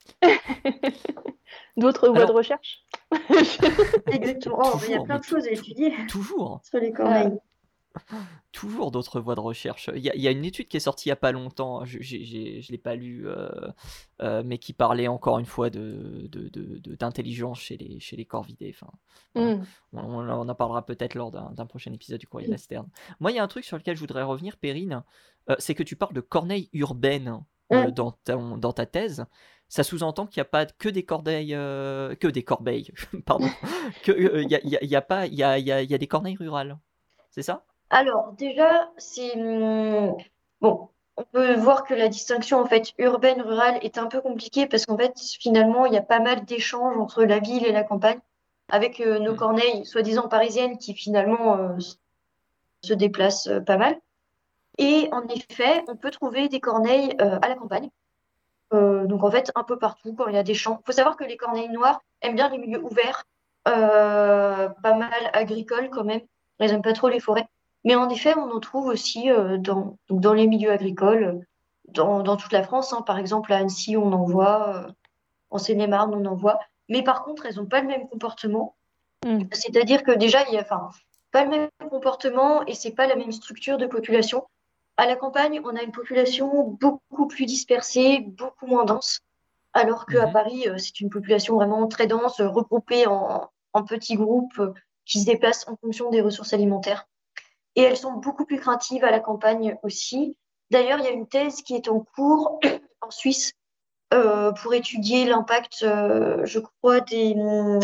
D'autres voies de Alors, recherche? exactement. Oh, il y a toujours, plein mais de tou- choses à tou- étudier toujours, sur les Ah, corneilles. toujours d'autres voies de recherche. Il y, a- il y a une étude qui est sortie il n'y a pas longtemps, je ne l'ai pas lue, euh, euh, mais qui parlait encore une fois de, de- de- de- d'intelligence chez les, chez les corvidés. Enfin, voilà. mm. On, on en en parlera peut-être lors d'un, d'un prochain épisode du Courrier de la Sterne. Moi, il y a un truc sur lequel je voudrais revenir, Perrine, euh, c'est que tu parles de corneilles urbaines euh, Mm. dans, ta, dans ta thèse. Ça sous-entend qu'il n'y a pas que des corbeilles, euh, que des corbeilles, pardon, que euh, il y a, il y a- il y a pas, il y a, il y a- il y a des corneilles rurales, c'est ça? Alors, déjà, c'est hum, bon. On peut voir que la distinction en fait urbaine-rurale est un peu compliquée parce qu'en fait, finalement, il y a pas mal d'échanges entre la ville et la campagne avec euh, nos Hmm. corneilles soi-disant parisiennes qui finalement euh, se déplacent euh, pas mal. Et en effet, on peut trouver des corneilles euh, à la campagne. Euh, donc en fait, un peu partout quand il y a des champs. Il faut savoir que les corneilles noires aiment bien les milieux ouverts, euh, pas mal agricoles quand même. Elles n'aiment pas trop les forêts. Mais en effet, on en trouve aussi euh, dans, donc dans les milieux agricoles, dans, dans toute la France, hein. Par exemple, à Annecy, on en voit, euh, en Seine-et-Marne, on en voit. Mais par contre, elles n'ont pas le même comportement. Mm. C'est-à-dire que déjà, il y a, enfin, pas le même comportement et c'est pas la même structure de population. À la campagne, on a une population beaucoup plus dispersée, beaucoup moins dense, alors qu'à Mhm. Paris, euh, c'est une population vraiment très dense, euh, regroupée en, en petits groupes euh, qui se déplacent en fonction des ressources alimentaires. Et elles sont beaucoup plus craintives à la campagne aussi. D'ailleurs, il y a une thèse qui est en cours en Suisse euh, pour étudier l'impact, euh, je crois, des,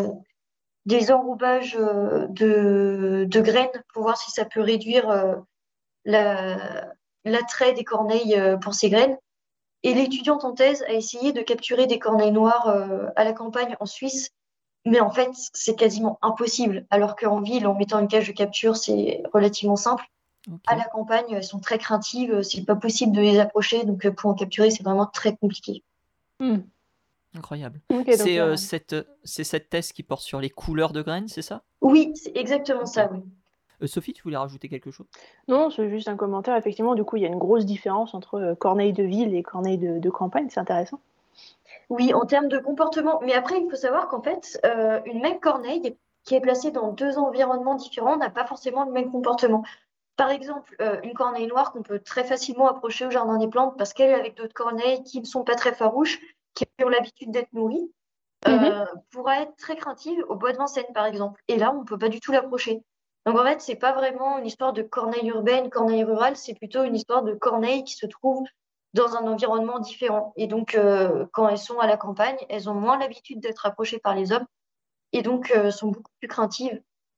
des enroubages euh, de, de graines pour voir si ça peut réduire euh, la- l'attrait des corneilles euh, pour ces graines. Et l'étudiante en thèse a essayé de capturer des corneilles noires euh, à la campagne en Suisse, mais en fait, c'est quasiment impossible. Alors qu'en ville, en mettant une cage de capture, c'est relativement simple. À Ok. la campagne, elles sont très craintives, c'est pas possible de les approcher, donc euh, pour en capturer, c'est vraiment très compliqué. Mm. Incroyable. Ok, donc C'est il y euh, a- cette, c'est cette thèse qui porte sur les couleurs de graines, c'est ça? Oui, c'est exactement Ok. ça, oui. Euh, Sophie, tu voulais rajouter quelque chose? Non, c'est juste un commentaire. Effectivement, du coup, il y a une grosse différence entre euh, corneille de ville et corneille de, de campagne. C'est intéressant. Oui, en termes de comportement. Mais après, il faut savoir qu'en fait, euh, une même corneille qui est placée dans deux environnements différents n'a pas forcément le même comportement. Par exemple, euh, une corneille noire qu'on peut très facilement approcher au jardin des plantes parce qu'elle est avec d'autres corneilles qui ne sont pas très farouches, qui ont l'habitude d'être nourries, Mhm. euh, pourra être très craintive au bois de Vincennes, par exemple. Et là, on ne peut pas du tout l'approcher. Donc en fait, c'est pas vraiment une histoire de corneille urbaine, corneille rurale, c'est plutôt une histoire de corneille qui se trouve dans un environnement différent. Et donc, euh, quand elles sont à la campagne, elles ont moins l'habitude d'être approchées par les hommes et donc euh, sont beaucoup plus craintives.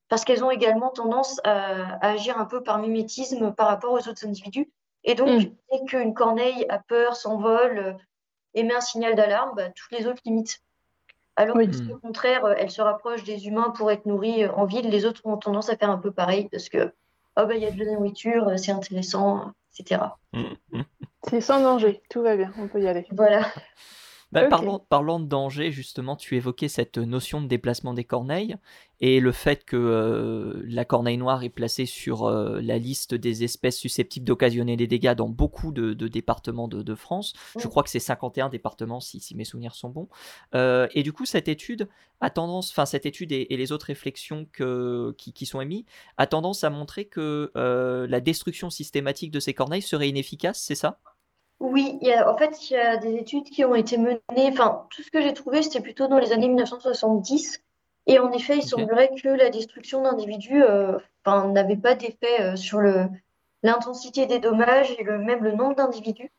parce qu'elles ont également tendance à, à agir un peu par mimétisme par rapport aux autres individus. Et donc, Mm. dès qu'une corneille a peur, s'envole, euh, émet un signal d'alarme, bah, toutes les autres l'imitent. Alors que Oui. si Hmm. au contraire, euh, elle se rapproche des humains pour être nourrie euh, en ville, les autres ont tendance à faire un peu pareil, parce que oh, bah, il y a de la nourriture, euh, c'est intéressant, et cetera. C'est sans danger, tout va bien, on peut y aller. Voilà. Bah, Ok. parlons, parlons de danger, justement, tu évoquais cette notion de déplacement des corneilles et le fait que euh, la corneille noire est placée sur euh, la liste des espèces susceptibles d'occasionner des dégâts dans beaucoup de, de départements de, de France. Je Mm. crois que c'est cinquante et un départements si, si mes souvenirs sont bons. Euh, et du coup, cette étude a tendance, enfin cette étude et, et les autres réflexions que, qui, qui sont émises, a tendance à montrer que euh, la destruction systématique de ces corneilles serait inefficace, c'est ça? Oui, il y a, en fait, il y a des études qui ont été menées. Enfin, tout ce que j'ai trouvé, c'était plutôt dans les années mille neuf cent soixante-dix. Et en effet, il Ok. semblerait que la destruction d'individus euh, enfin, n'avait pas d'effet euh, sur le, l'intensité des dommages et le, même le nombre d'individus.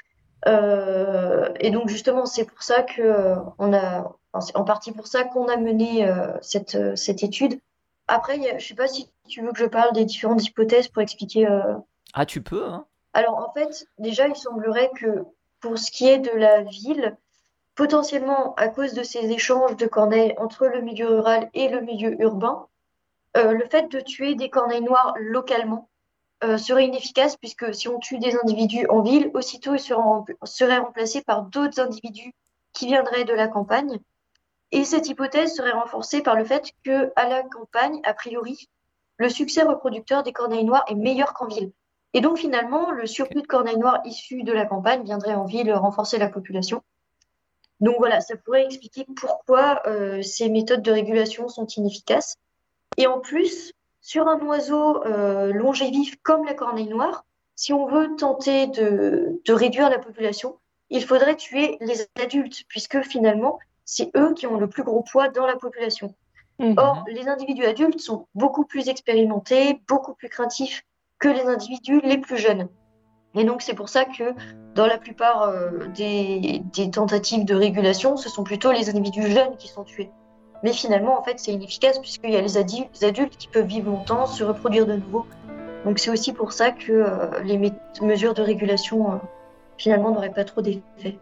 Euh, et donc, justement, c'est pour ça que euh, on a, enfin, c'est en partie pour ça qu'on a mené euh, cette, euh, cette étude. Après, il y a- je sais pas si tu veux que je parle des différentes hypothèses pour expliquer. euh, Ah, tu peux, hein? Alors, en fait, déjà, il semblerait que pour ce qui est de la ville, potentiellement à cause de ces échanges de corneilles entre le milieu rural et le milieu urbain, euh, le fait de tuer des corneilles noires localement euh, serait inefficace puisque si on tue des individus en ville, aussitôt ils seront, seraient remplacés par d'autres individus qui viendraient de la campagne. Et cette hypothèse serait renforcée par le fait que, à la campagne, a priori, le succès reproducteur des corneilles noires est meilleur qu'en ville. Et donc finalement, le Ok. surplus de corneilles noires issus de la campagne viendrait en ville renforcer la population. Donc voilà, ça pourrait expliquer pourquoi euh, ces méthodes de régulation sont inefficaces. Et en plus, sur un oiseau euh, longévif comme la corneille noire, si on veut tenter de, de réduire la population, il faudrait tuer les adultes, puisque finalement, c'est eux qui ont le plus gros poids dans la population. Mm. Or, Mhm. les individus adultes sont beaucoup plus expérimentés, beaucoup plus craintifs que les individus les plus jeunes. Et donc, c'est pour ça que dans la plupart euh, des, des tentatives de régulation, ce sont plutôt les individus jeunes qui sont tués. Mais finalement, en fait, c'est inefficace puisqu'il y a les adi- les adultes qui peuvent vivre longtemps, se reproduire de nouveau. Donc, c'est aussi pour ça que euh, les mé- mesures de régulation, euh, finalement, n'auraient pas trop d'effet.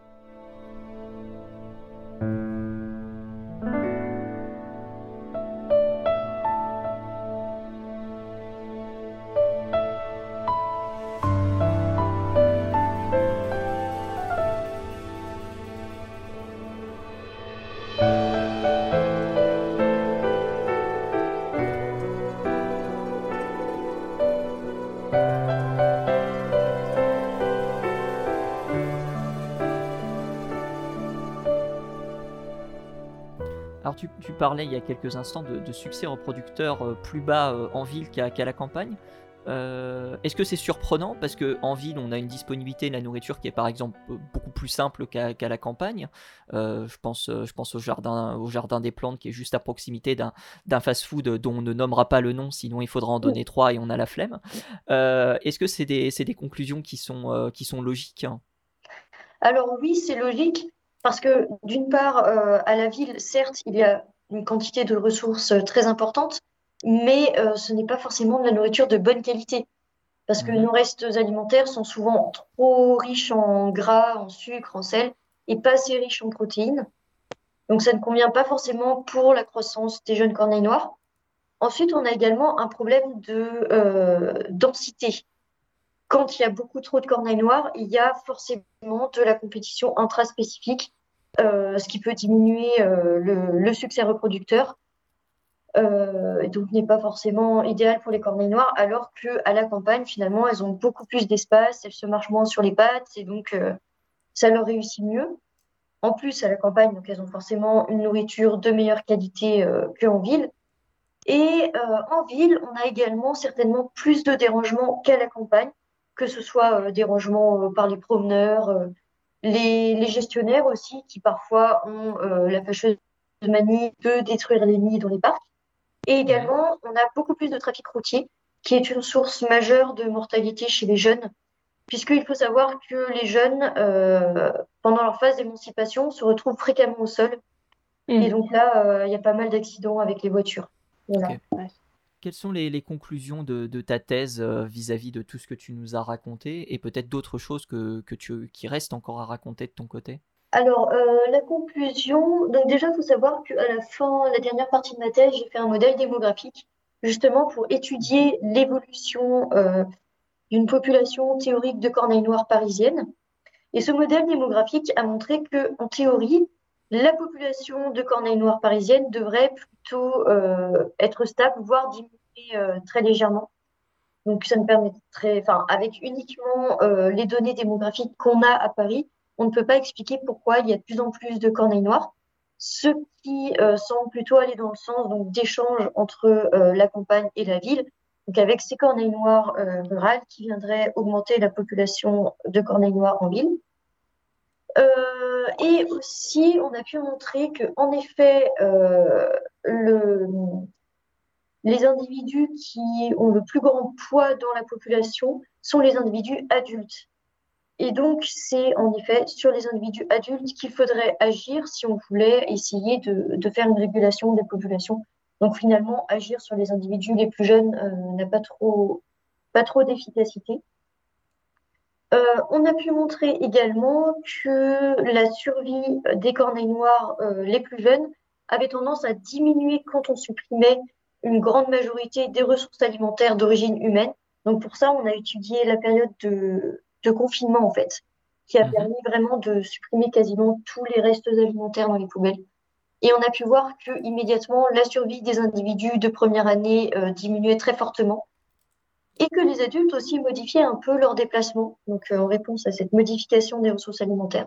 Alors tu, tu parlais il y a quelques instants de, de succès reproducteur euh, plus bas euh, en ville qu'à qu'à la campagne. Euh, Est-ce que c'est surprenant parce qu'en ville on a une disponibilité de la nourriture qui est par exemple euh, beaucoup plus simple qu'à qu'à la campagne. Euh, je pense, euh, je pense au jardin, au jardin des plantes qui est juste à proximité d'un d'un fast-food dont on ne nommera pas le nom, sinon il faudra en donner trois et on a la flemme. Euh, Est-ce que c'est des, c'est des conclusions qui sont, euh, qui sont logiques? Alors oui, c'est logique, parce que d'une part, euh, à la ville, certes, il y a une quantité de ressources euh, très importante, mais euh, ce n'est pas forcément de la nourriture de bonne qualité, parce que Mhm. nos restes alimentaires sont souvent trop riches en gras, en sucre, en sel, et pas assez riches en protéines. Donc ça ne convient pas forcément pour la croissance des jeunes corneilles noires. Ensuite, on a également un problème de euh, densité. Quand il y a beaucoup trop de corneilles noires, il y a forcément de la compétition intraspécifique, euh, ce qui peut diminuer euh, le, le succès reproducteur, euh, et donc n'est pas forcément idéal pour les corneilles noires, alors qu'à la campagne, finalement, elles ont beaucoup plus d'espace, elles se marchent moins sur les pattes, et donc euh, ça leur réussit mieux. En plus, à la campagne, donc elles ont forcément une nourriture de meilleure qualité euh, qu'en ville. Et euh, en ville, on a également certainement plus de dérangements qu'à la campagne, que ce soit euh, dérangements euh, par les promeneurs, euh, les, les gestionnaires aussi, qui parfois ont euh, la fâcheuse manie de détruire les nids dans les parcs. Et Mhm. également, on a beaucoup plus de trafic routier, qui est une source majeure de mortalité chez les jeunes, puisqu'il faut savoir que les jeunes, euh, pendant leur phase d'émancipation, se retrouvent fréquemment au sol. Et Mm. donc là, euh, il y a pas mal d'accidents avec les voitures. Voilà. Ok. Ouais. quelles sont les, les conclusions de, de ta thèse euh, vis-à-vis de tout ce que tu nous as raconté et peut-être d'autres choses que, que tu, qui restent encore à raconter de ton côté? Alors, euh, la conclusion, donc déjà, il faut savoir qu'à la fin, la dernière partie de ma thèse, j'ai fait un modèle démographique, justement pour étudier l'évolution euh, d'une population théorique de corneilles noires parisiennes. Et ce modèle démographique a montré que, en théorie, la population de corneilles noires parisiennes devrait plutôt euh, être stable, voire diminuer euh, très légèrement. Donc, ça me permettrait, enfin, avec uniquement euh, les données démographiques qu'on a à Paris, on ne peut pas expliquer pourquoi il y a de plus en plus de corneilles noires, ce qui euh, semble plutôt aller dans le sens donc d'échanges entre euh, la campagne et la ville. Donc, avec ces corneilles noires euh, rurales qui viendraient augmenter la population de corneilles noires en ville. Euh, et aussi, on a pu montrer que, en effet, euh, le, les individus qui ont le plus grand poids dans la population sont les individus adultes. Et donc, c'est en effet sur les individus adultes qu'il faudrait agir si on voulait essayer de, de faire une régulation des populations. Donc, finalement, agir sur les individus les plus jeunes euh, n'a pas trop, pas trop d'efficacité. Euh, on a pu montrer également que la survie des corneilles noires euh, les plus jeunes avait tendance à diminuer quand on supprimait une grande majorité des ressources alimentaires d'origine humaine. Donc pour ça, on a étudié la période de, de confinement en fait, qui a Mhm. permis vraiment de supprimer quasiment tous les restes alimentaires dans les poubelles. Et on a pu voir que immédiatement la survie des individus de première année euh, diminuait très fortement et que les adultes aussi modifiaient un peu leur déplacement, donc euh, en réponse à cette modification des ressources alimentaires.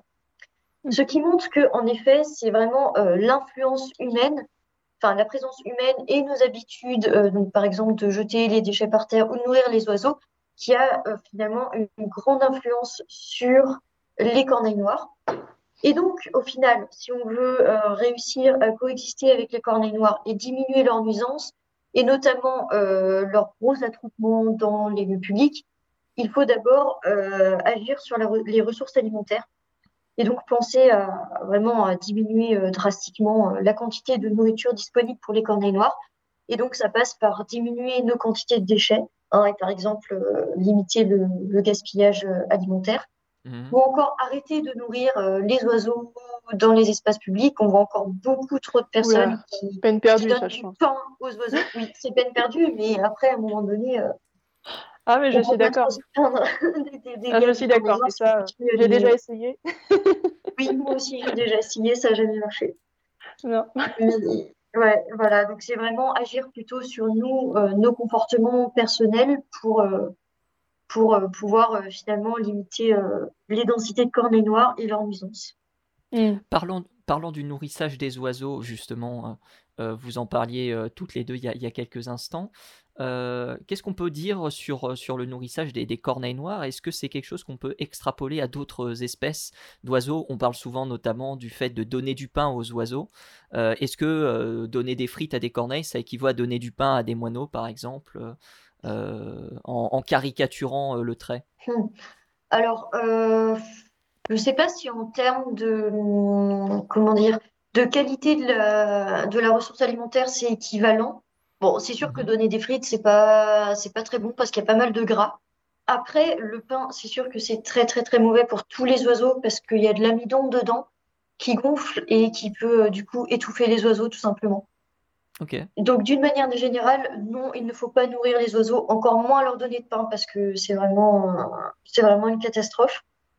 Ce qui montre que, en effet, c'est vraiment euh, l'influence humaine, enfin la présence humaine et nos habitudes, euh, donc par exemple de jeter les déchets par terre ou de nourrir les oiseaux, qui a euh, finalement une, une grande influence sur les corneilles noires. Et donc, au final, si on veut euh, réussir à coexister avec les corneilles noires et diminuer leur nuisance, et notamment euh, leur gros attroupement dans les lieux publics, il faut d'abord euh, agir sur la, les ressources alimentaires et donc penser à vraiment à diminuer euh, drastiquement euh, la quantité de nourriture disponible pour les corneilles noires. Et donc, ça passe par diminuer nos quantités de déchets, hein, et par exemple euh, limiter le, le gaspillage euh, alimentaire Mhm. ou encore arrêter de nourrir euh, les oiseaux dans les espaces publics. On voit encore beaucoup trop de personnes Oula, qui, peine qui perdue, donnent ça, je du pense. pain aux oiseaux. Oui, c'est peine perdue, mais après, à un moment donné, euh, Ah, mais on je ne peut suis pas trop d'accord. se plaindre des, des, des Ah, je gars du suis corps des d'accord, noirs mais qui ça, euh, continuent à j'ai les déjà nourrir. essayé. Oui, moi aussi, j'ai déjà essayé, ça n'a jamais marché. Non. Mais, ouais, voilà, donc c'est vraiment agir plutôt sur nous, euh, nos comportements personnels pour, euh, pour euh, pouvoir euh, finalement limiter euh, les densités de corneilles noires et leur nuisance. Mm. Parlons, parlons du nourrissage des oiseaux, justement, euh, euh, vous en parliez euh, toutes les deux il y a, il y a quelques instants. Euh, qu'est-ce qu'on peut dire sur, sur le nourrissage des, des corneilles noires? Est-ce que c'est quelque chose qu'on peut extrapoler à d'autres espèces d'oiseaux? On parle souvent notamment du fait de donner du pain aux oiseaux. Euh, est-ce que euh, donner des frites à des corneilles, ça équivaut à donner du pain à des moineaux, par exemple, euh, en, en caricaturant euh, le trait? Hmm. Alors, euh, je ne sais pas si en termes de, hum, comment dire, de qualité de la, de la ressource alimentaire, c'est équivalent. Bon, c'est sûr que Mhm. donner des frites, c'est pas, c'est pas très bon parce qu'il y a pas mal de gras. Après, le pain, c'est sûr que c'est très, très, très mauvais pour tous les oiseaux parce qu'il y a de l'amidon dedans qui gonfle et qui peut, euh, du coup, étouffer les oiseaux, tout simplement. Ok. Donc, d'une manière générale, non, il ne faut pas nourrir les oiseaux, encore moins leur donner de pain parce que c'est vraiment, euh, c'est vraiment une catastrophe.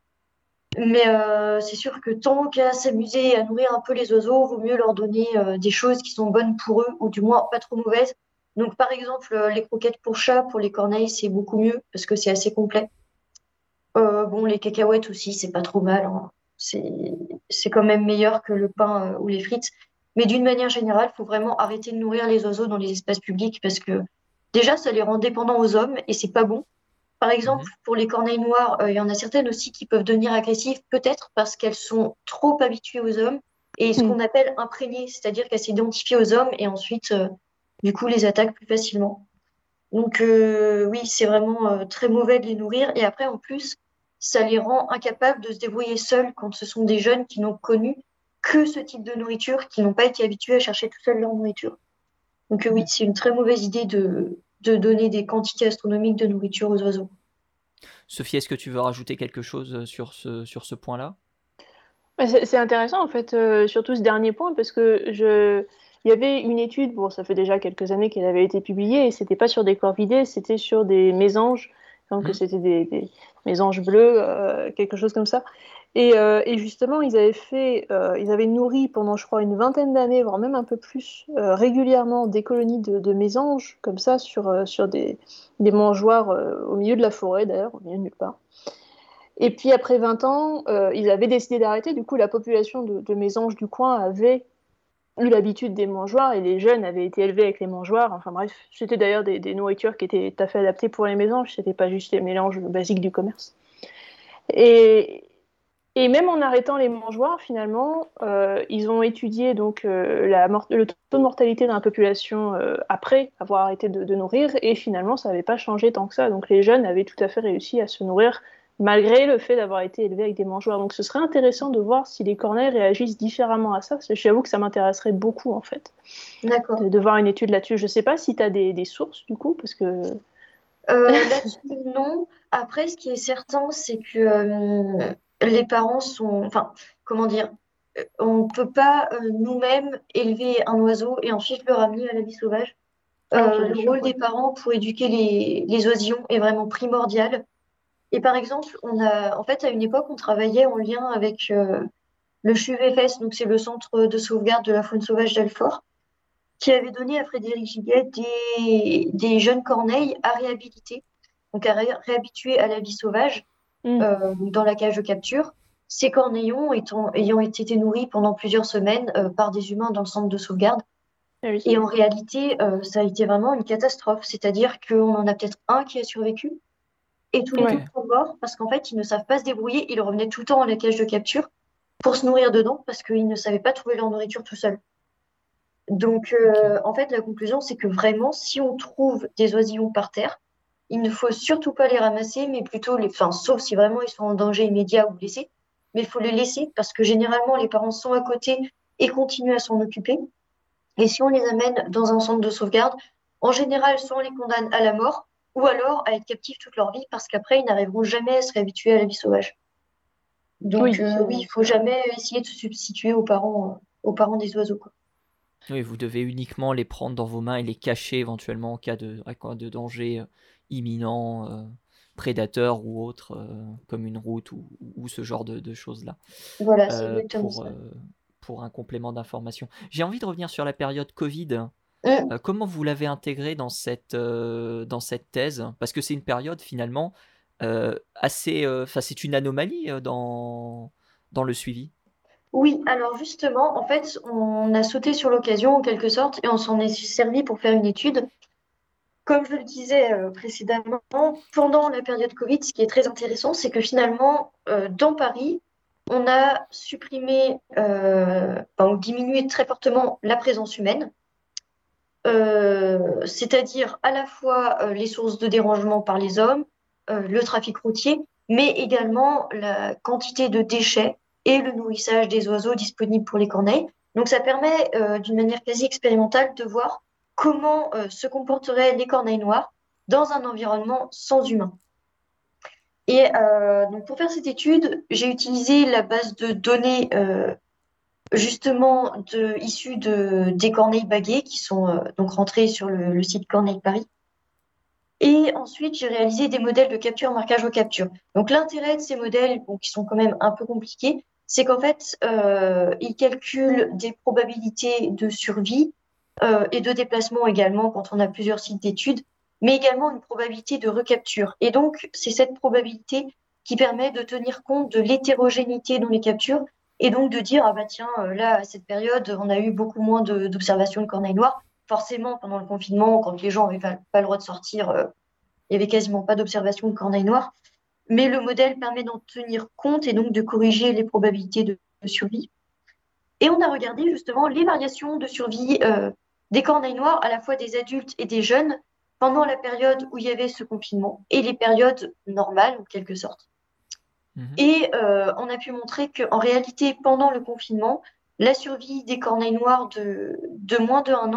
Mais euh, c'est sûr que tant qu'à s'amuser et à nourrir un peu les oiseaux, vaut mieux leur donner euh, des choses qui sont bonnes pour eux, ou du moins pas trop mauvaises. Donc, par exemple, euh, les croquettes pour chat, pour les corneilles, c'est beaucoup mieux parce que c'est assez complet. Euh, bon, les cacahuètes aussi, c'est pas trop mal, hein. C'est, c'est quand même meilleur que le pain euh, ou les frites. Mais d'une manière générale, il faut vraiment arrêter de nourrir les oiseaux dans les espaces publics parce que déjà, ça les rend dépendants aux hommes et c'est pas bon. Par exemple, Mhm. pour les corneilles noires, euh, il y en a certaines aussi qui peuvent devenir agressives, peut-être parce qu'elles sont trop habituées aux hommes et ce Mm. qu'on appelle imprégnées, c'est-à-dire qu'elles s'identifient aux hommes et ensuite, euh, du coup, les attaquent plus facilement. Donc, euh, oui, c'est vraiment euh, très mauvais de les nourrir. Et après, en plus, ça les rend incapables de se débrouiller seuls quand ce sont des jeunes qui n'ont connu que ce type de nourriture, qui n'ont pas été habitués à chercher tout seuls leur nourriture. Donc euh, oui, c'est une très mauvaise idée de, de donner des quantités astronomiques de nourriture aux oiseaux. Sophie, est-ce que tu veux rajouter quelque chose euh, sur ce, sur ce point-là? Ouais, C'est c'est intéressant en fait, euh, surtout ce dernier point, parce que je... il y avait une étude, bon, ça fait déjà quelques années qu'elle avait été publiée, et c'était pas sur des corvidés, c'était sur des mésanges, donc Hmm. c'était des, des mésanges bleus, euh, quelque chose comme ça. Et, euh, et justement, ils avaient fait, euh, ils avaient nourri pendant, je crois, une vingtaine d'années, voire même un peu plus, euh, régulièrement des colonies de, de mésanges, comme ça, sur, euh, sur des, des mangeoires euh, au milieu de la forêt, d'ailleurs, au milieu de nulle part. Et puis après vingt ans, euh, ils avaient décidé d'arrêter. Du coup, la population de, de mésanges du coin avait eu l'habitude des mangeoires et les jeunes avaient été élevés avec les mangeoires. Enfin bref, c'était d'ailleurs des, des nourritures qui étaient tout à fait adaptées pour les mésanges. C'était pas juste les mélanges basiques du commerce. Et, et même en arrêtant les mangeoires, finalement, euh, ils ont étudié donc euh, la mort- le taux de mortalité dans la population euh, après avoir arrêté de, de nourrir, et finalement, ça n'avait pas changé tant que ça. Donc les jeunes avaient tout à fait réussi à se nourrir malgré le fait d'avoir été élevés avec des mangeoires. Donc ce serait intéressant de voir si les corneilles réagissent différemment à ça, parce que j'avoue que ça m'intéresserait beaucoup en fait, D'accord. de, de voir une étude là-dessus. Je ne sais pas si tu as des, des sources du coup, parce que... Euh, là-dessus, non. Après, ce qui est certain, c'est que euh, les parents sont, enfin, comment dire, euh, on ne peut pas euh, nous-mêmes élever un oiseau et ensuite le ramener à la vie sauvage. Alors ça Euh, c'est le sûr, rôle ouais. des parents pour éduquer les, les oisillons est vraiment primordial. Et par exemple, on a, en fait, à une époque, on travaillait en lien avec euh, le C U V F S, donc c'est le Centre de sauvegarde de la faune sauvage d'Alfort, qui avait donné à Frédéric Giguet des, des jeunes corneilles à réhabiliter, donc à ré- réhabituer à la vie sauvage Mm. euh, dans la cage de capture. Ces corneillons étant, ayant été nourris pendant plusieurs semaines euh, par des humains dans le centre de sauvegarde. Ah oui. Et en réalité, euh, ça a été vraiment une catastrophe. C'est-à-dire qu'on en a peut-être un qui a survécu et tous les Ok. Ouais. autres sont morts parce qu'en fait, ils ne savent pas se débrouiller. Ils revenaient tout le temps à la cage de capture pour se nourrir dedans parce qu'ils ne savaient pas trouver leur nourriture tout seuls. Donc, Ok. euh, en fait, la conclusion, c'est que vraiment, si on trouve des oisillons par terre, il ne faut surtout pas les ramasser, mais plutôt les, enfin, sauf si vraiment ils sont en danger immédiat ou blessés, mais il faut les laisser parce que généralement, les parents sont à côté et continuent à s'en occuper. Et si on les amène dans un centre de sauvegarde, en général, soit on les condamne à la mort, ou alors à être captifs toute leur vie parce qu'après, ils n'arriveront jamais à se réhabituer à la vie sauvage. Donc, Oui, euh, oui, il c'est faut c'est vrai. jamais essayer de se substituer aux parents, euh, aux parents des oiseaux, quoi. Oui, vous devez uniquement les prendre dans vos mains et les cacher éventuellement en cas de, en cas de danger euh, imminent, euh, prédateur ou autre, euh, comme une route ou, ou ce genre de, de choses-là, Voilà, c'est euh, exactement pour, ça. euh, pour un complément d'information. J'ai envie de revenir sur la période Covid. Mm. Euh, comment vous l'avez intégré dans cette, euh, dans cette thèse? Parce que c'est une période finalement euh, assez... euh, Enfin, c'est une anomalie euh, dans, dans le suivi. Oui, alors justement, en fait, on a sauté sur l'occasion en quelque sorte et on s'en est servi pour faire une étude. Comme je le disais euh, précédemment, pendant la période Covid, ce qui est très intéressant, c'est que finalement, euh, dans Paris, on a supprimé euh, enfin, ou diminué très fortement la présence humaine, euh, c'est-à-dire à la fois euh, les sources de dérangement par les hommes, euh, le trafic routier, mais également la quantité de déchets et le nourrissage des oiseaux disponibles pour les corneilles. Donc ça permet euh, d'une manière quasi expérimentale de voir comment euh, se comporteraient les corneilles noires dans un environnement sans humains. Et euh, donc pour faire cette étude, j'ai utilisé la base de données euh, justement de, issues de, des corneilles baguées qui sont euh, donc rentrées sur le, le site Corneille Paris. Et ensuite, j'ai réalisé des modèles de capture marquage au capture. Donc l'intérêt de ces modèles, bon, qui sont quand même un peu compliqués, c'est qu'en fait, euh, ils calculent des probabilités de survie euh, et de déplacement également quand on a plusieurs sites d'études, mais également une probabilité de recapture. Et donc, c'est cette probabilité qui permet de tenir compte de l'hétérogénéité dans les captures et donc de dire, ah bah tiens, euh, là, à cette période, on a eu beaucoup moins de- d'observations de corneilles noires. Forcément, pendant le confinement, quand les gens n'avaient pas, pas le droit de sortir, euh, il n'y avait quasiment pas d'observation de corneilles noires. Mais le modèle permet d'en tenir compte et donc de corriger les probabilités de, de survie. Et on a regardé justement les variations de survie euh, des corneilles noires, à la fois des adultes et des jeunes, pendant la période où il y avait ce confinement et les périodes normales, en quelque sorte. Mhm. Et euh, on a pu montrer qu'en réalité, pendant le confinement, la survie des corneilles noires de, de moins de un an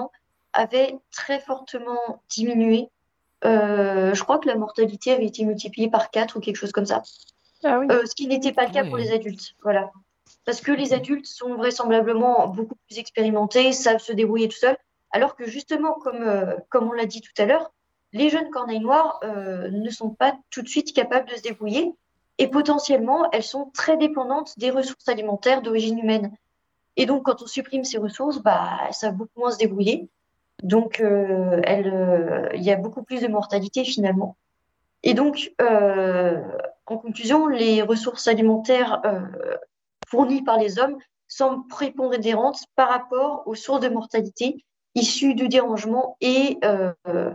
avait très fortement diminué. Euh, je crois que la mortalité avait été multipliée par quatre ou quelque chose comme ça. Ah oui. Euh, ce qui n'était pas le cas pour Ouais. les adultes. Voilà. Parce que les Ok. adultes sont vraisemblablement beaucoup plus expérimentés, savent se débrouiller tout seuls, alors que justement, comme, euh, comme on l'a dit tout à l'heure, les jeunes corneilles noires euh, ne sont pas tout de suite capables de se débrouiller et potentiellement, elles sont très dépendantes des ressources alimentaires d'origine humaine. Et donc, quand on supprime ces ressources, bah, elles savent beaucoup moins se débrouiller. Donc, euh, elles, euh, il y a beaucoup plus de mortalité finalement. Et donc, euh, en conclusion, les ressources alimentaires euh, fournies par les hommes semblent prépondérantes par rapport aux sources de mortalité issues du dérangement et, euh,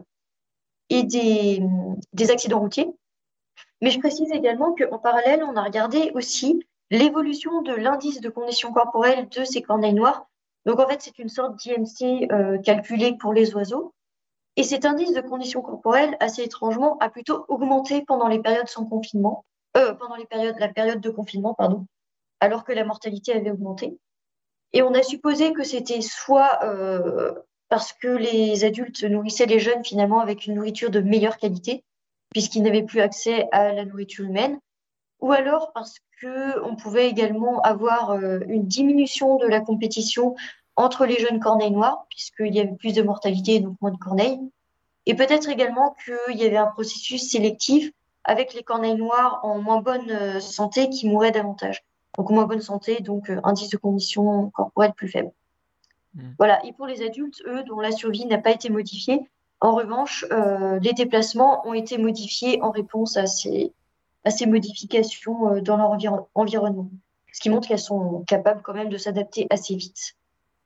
et des, des accidents routiers. Mais je précise également qu'en parallèle, on a regardé aussi l'évolution de l'indice de condition corporelle de ces corneilles noires. Donc en fait, c'est une sorte d'I M C euh, calculé pour les oiseaux. Et cet indice de condition corporelle, assez étrangement, a plutôt augmenté pendant les périodes sans confinement, euh, pendant les périodes, la période de confinement, pardon, alors que la mortalité avait augmenté. Et on a supposé que c'était soit euh, parce que les adultes nourrissaient les jeunes finalement avec une nourriture de meilleure qualité, puisqu'ils n'avaient plus accès à la nourriture humaine, ou alors parce que on pouvait également avoir euh, une diminution de la compétition entre les jeunes corneilles noires, puisqu'il y avait plus de mortalité et donc moins de corneilles. Et peut-être également qu'il y avait un processus sélectif avec les corneilles noires en moins bonne euh, santé qui mouraient davantage. Donc moins bonne santé, donc euh, indice de condition corporelle plus faible. Hmm. Voilà. Et pour les adultes, eux, dont la survie n'a pas été modifiée, en revanche, euh, les déplacements ont été modifiés en réponse à ces, à ces modifications euh, dans leur environ- environnement. Ce qui montre qu'elles sont capables quand même de s'adapter assez vite.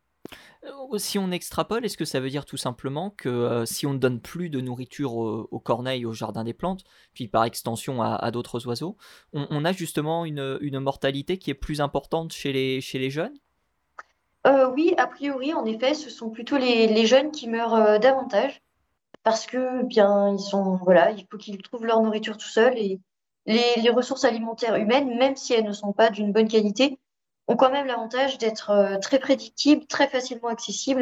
Euh, Si on extrapole, est-ce que ça veut dire tout simplement que euh, si on ne donne plus de nourriture aux, aux corneilles au jardin des plantes, puis par extension à, à d'autres oiseaux, on, on a justement une, une mortalité qui est plus importante chez les, chez les jeunes? Euh, oui, a priori, en effet, ce sont plutôt les, les jeunes qui meurent euh, davantage. Parce que bien ils sont voilà, il faut qu'ils trouvent leur nourriture tout seuls et les, les ressources alimentaires humaines, même si elles ne sont pas d'une bonne qualité, ont quand même l'avantage d'être euh, très prédictibles, très facilement accessibles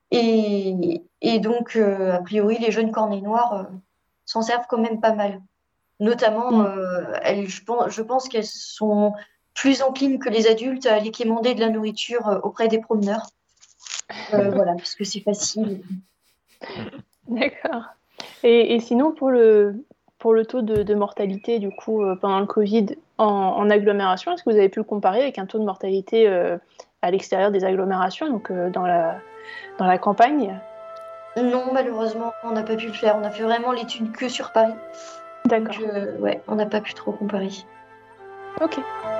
et, et donc euh, a priori les jeunes corneilles noires euh, s'en servent quand même pas mal. Notamment, Mm. euh, elles, je pense, je pense qu'elles sont plus enclines que les adultes à aller quémander de la nourriture euh, auprès des promeneurs. Euh, voilà, parce que c'est facile. D'accord. Et, et sinon, pour le, pour le taux de, de mortalité, du coup, euh, pendant le Covid en, en agglomération, est-ce que vous avez pu le comparer avec un taux de mortalité euh, à l'extérieur des agglomérations, donc euh, dans la, dans la campagne? Non, malheureusement, on n'a pas pu le faire. On a fait vraiment l'étude que sur Paris. Donc, D'accord. euh, ouais, on n'a pas pu trop comparer. Ok.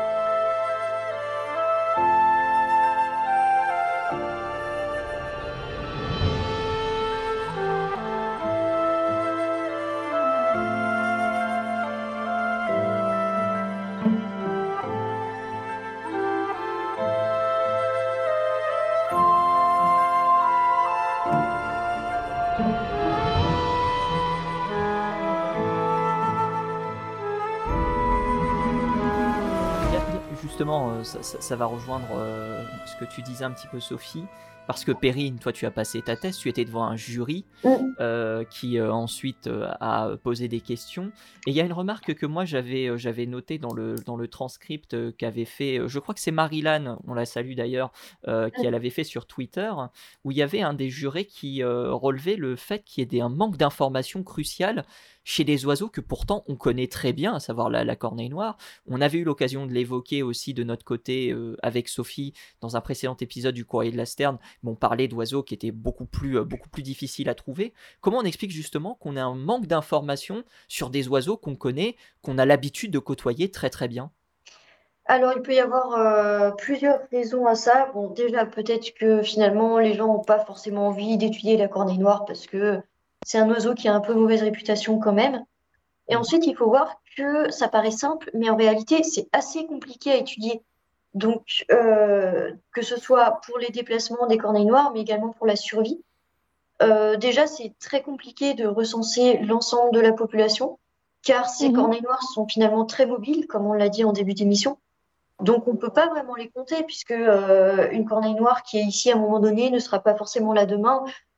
Il y a- il y a- Justement, euh, ça, ça- ça va rejoindre euh, ce que tu disais un petit peu, Sophie, parce que Perrine, toi, tu as passé ta thèse, tu étais devant un jury Mm. euh, qui euh, ensuite euh, a posé des questions. Et il y a une remarque que moi j'avais euh, j'avais notée dans le, dans le transcript euh, qu'avait fait, euh, je crois que c'est Marilyn, on la salue d'ailleurs, euh, qui elle avait fait sur Twitter, où il y avait un des jurés qui euh, relevait le fait qu'il y ait des- un manque d'informations cruciales chez des oiseaux que pourtant on connaît très bien, à savoir la, la corneille noire. On avait eu l'occasion de l'évoquer aussi de notre côté euh, avec Sophie dans un précédent épisode du Courrier de la Sterne, mais on parlait d'oiseaux qui étaient beaucoup plus, euh, beaucoup plus difficiles à trouver. Comment on explique justement qu'on a un manque d'informations sur des oiseaux qu'on connaît, qu'on a l'habitude de côtoyer très très bien? Alors, il peut y avoir euh, plusieurs raisons à ça. Bon, déjà, peut-être que finalement, les gens n'ont pas forcément envie d'étudier la corneille noire parce que c'est un oiseau qui a un peu mauvaise réputation quand même. Et Mhm. ensuite, il faut voir que ça paraît simple, mais en réalité, c'est assez compliqué à étudier. Donc, euh, que ce soit pour les déplacements des corneilles noires, mais également pour la survie. Euh, déjà, c'est très compliqué de recenser l'ensemble de la population, car ces Mhm. corneilles noires sont finalement très mobiles, comme on l'a dit en début d'émission. Donc, on ne peut pas vraiment les compter, puisque euh, une corneille noire qui est ici à un moment donné ne sera pas forcément là demain.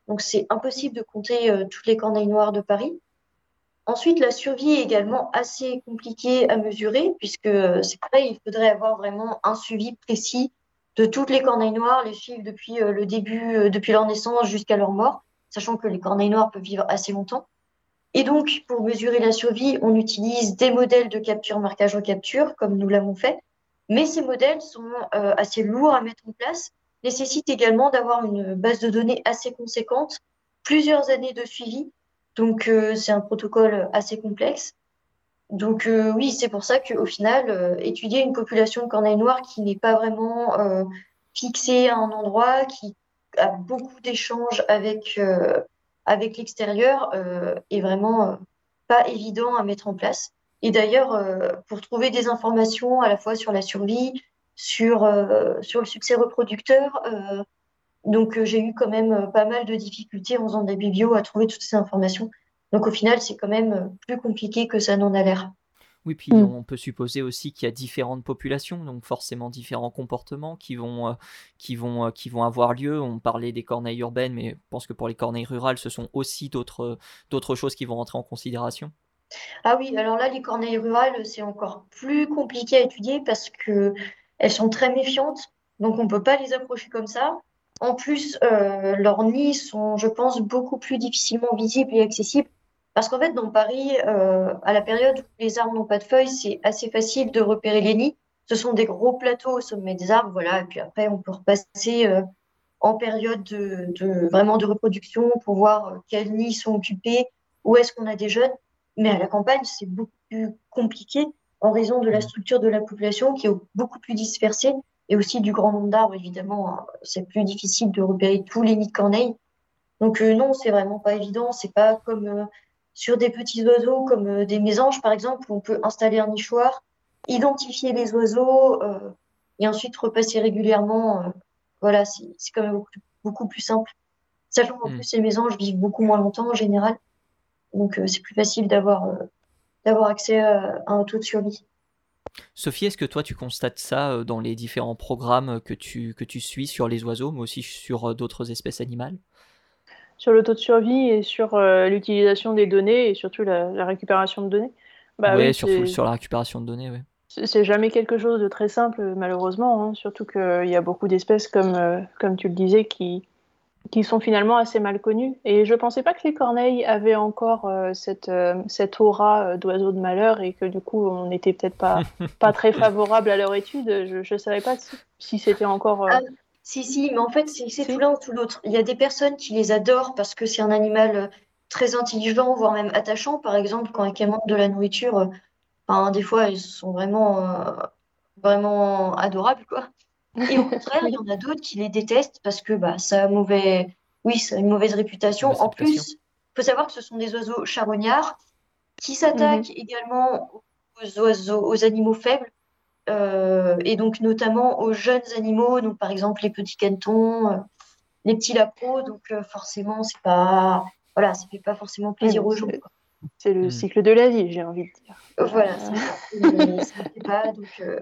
Donc, c'est impossible de compter euh, toutes les corneilles noires de Paris. Ensuite, la survie est également assez compliquée à mesurer, puisque euh, c'est pareil, il faudrait avoir vraiment un suivi précis de toutes les corneilles noires, les suivre depuis euh, le début, euh, depuis leur naissance jusqu'à leur mort, sachant que les corneilles noires peuvent vivre assez longtemps. Et donc, pour mesurer la survie, on utilise des modèles de capture marquage recapture, comme nous l'avons fait. Mais ces modèles sont euh, assez lourds à mettre en place, nécessitent également d'avoir une base de données assez conséquente, plusieurs années de suivi. Donc, euh, c'est un protocole assez complexe. Donc, euh, oui, c'est pour ça qu'au final, euh, étudier une population de corneilles noires qui n'est pas vraiment euh, fixée à un endroit, qui a beaucoup d'échanges avec, euh, avec l'extérieur, euh, est vraiment euh, pas évident à mettre en place. Et d'ailleurs, euh, pour trouver des informations à la fois sur la survie, sur, euh, sur le succès reproducteur, euh, donc euh, j'ai eu quand même euh, pas mal de difficultés en faisant des biblios à trouver toutes ces informations. Donc au final, c'est quand même euh, plus compliqué que ça n'en a l'air. Oui, puis Mm. on peut supposer aussi qu'il y a différentes populations, donc forcément différents comportements qui vont, euh, qui vont, euh, qui vont avoir lieu. On parlait des corneilles urbaines, mais je pense que pour les corneilles rurales, ce sont aussi d'autres, d'autres choses qui vont rentrer en considération. Ah oui, alors là, les corneilles rurales, c'est encore plus compliqué à étudier parce que elles sont très méfiantes, donc on peut pas les approcher comme ça. En plus, euh, leurs nids sont, je pense, beaucoup plus difficilement visibles et accessibles parce qu'en fait, dans Paris, euh, à la période où les arbres n'ont pas de feuilles, c'est assez facile de repérer les nids. Ce sont des gros plateaux au sommet des arbres, voilà, et puis après, on peut repasser euh, en période de, de- vraiment de reproduction pour voir euh, quels nids sont occupés, où est-ce qu'on a des jeunes. Mais à la campagne, c'est beaucoup plus compliqué en raison de la Mm. structure de la population qui est beaucoup plus dispersée et aussi du grand nombre d'arbres, évidemment. Hein. C'est plus difficile de repérer tous les nids de corneilles. Donc euh, non, c'est vraiment pas évident. C'est pas comme euh, sur des petits oiseaux comme euh, des mésanges, par exemple, où on peut installer un nichoir, identifier les oiseaux euh, et ensuite repasser régulièrement. euh, voilà, c'est c'est quand même beaucoup, beaucoup plus simple. Sachant qu'en Mm. plus, les mésanges vivent beaucoup moins longtemps en général. Donc euh, c'est plus facile d'avoir euh, d'avoir accès à, à un taux de survie. Sophie, est-ce que toi tu constates ça euh, dans les différents programmes que tu, que tu suis sur les oiseaux, mais aussi sur euh, d'autres espèces animales? Sur le taux de survie et sur euh, l'utilisation des données et surtout la, la récupération de données. Bah Ouais, oui, surtout c'est sur la récupération de données, ouais. c'est c'est jamais quelque chose de très simple, malheureusement, hein. Surtout qu'il y a beaucoup d'espèces, comme, euh, comme tu le disais, qui, qui sont finalement assez mal connues. Et je pensais pas que les corneilles avaient encore euh, cette, euh, cette aura euh, d'oiseaux de malheur et que du coup, on n'était peut-être pas, pas très favorable à leur étude. Je ne savais pas si, si c'était encore... euh, Ah, si, si, mais en fait, c'est c'est tout Si. l'un ou tout l'autre. Il y a des personnes qui les adorent parce que c'est un animal euh, très intelligent, voire même attachant. Par exemple, quand elles commandent de la nourriture, euh, enfin, des fois, elles sont vraiment, euh, vraiment adorables, quoi. Et au contraire, il y Oui. en a d'autres qui les détestent parce que bah, ça a mauvais... oui, ça a une mauvaise réputation. Mauvaise En réputation. plus, il faut savoir que ce sont des oiseaux charognards qui Mhm. s'attaquent également aux oiseaux, aux animaux faibles. Euh, et donc notamment aux jeunes animaux, donc par exemple les petits canetons, euh, les petits lapros, donc euh, forcément c'est pas, voilà, ça fait pas forcément Oui, plaisir mais aux gens, c'est quoi. c'est le Mm. cycle de la vie, j'ai envie de dire. Euh, Voilà, Euh, c'est ça. Et ça ne fait pas, donc, euh,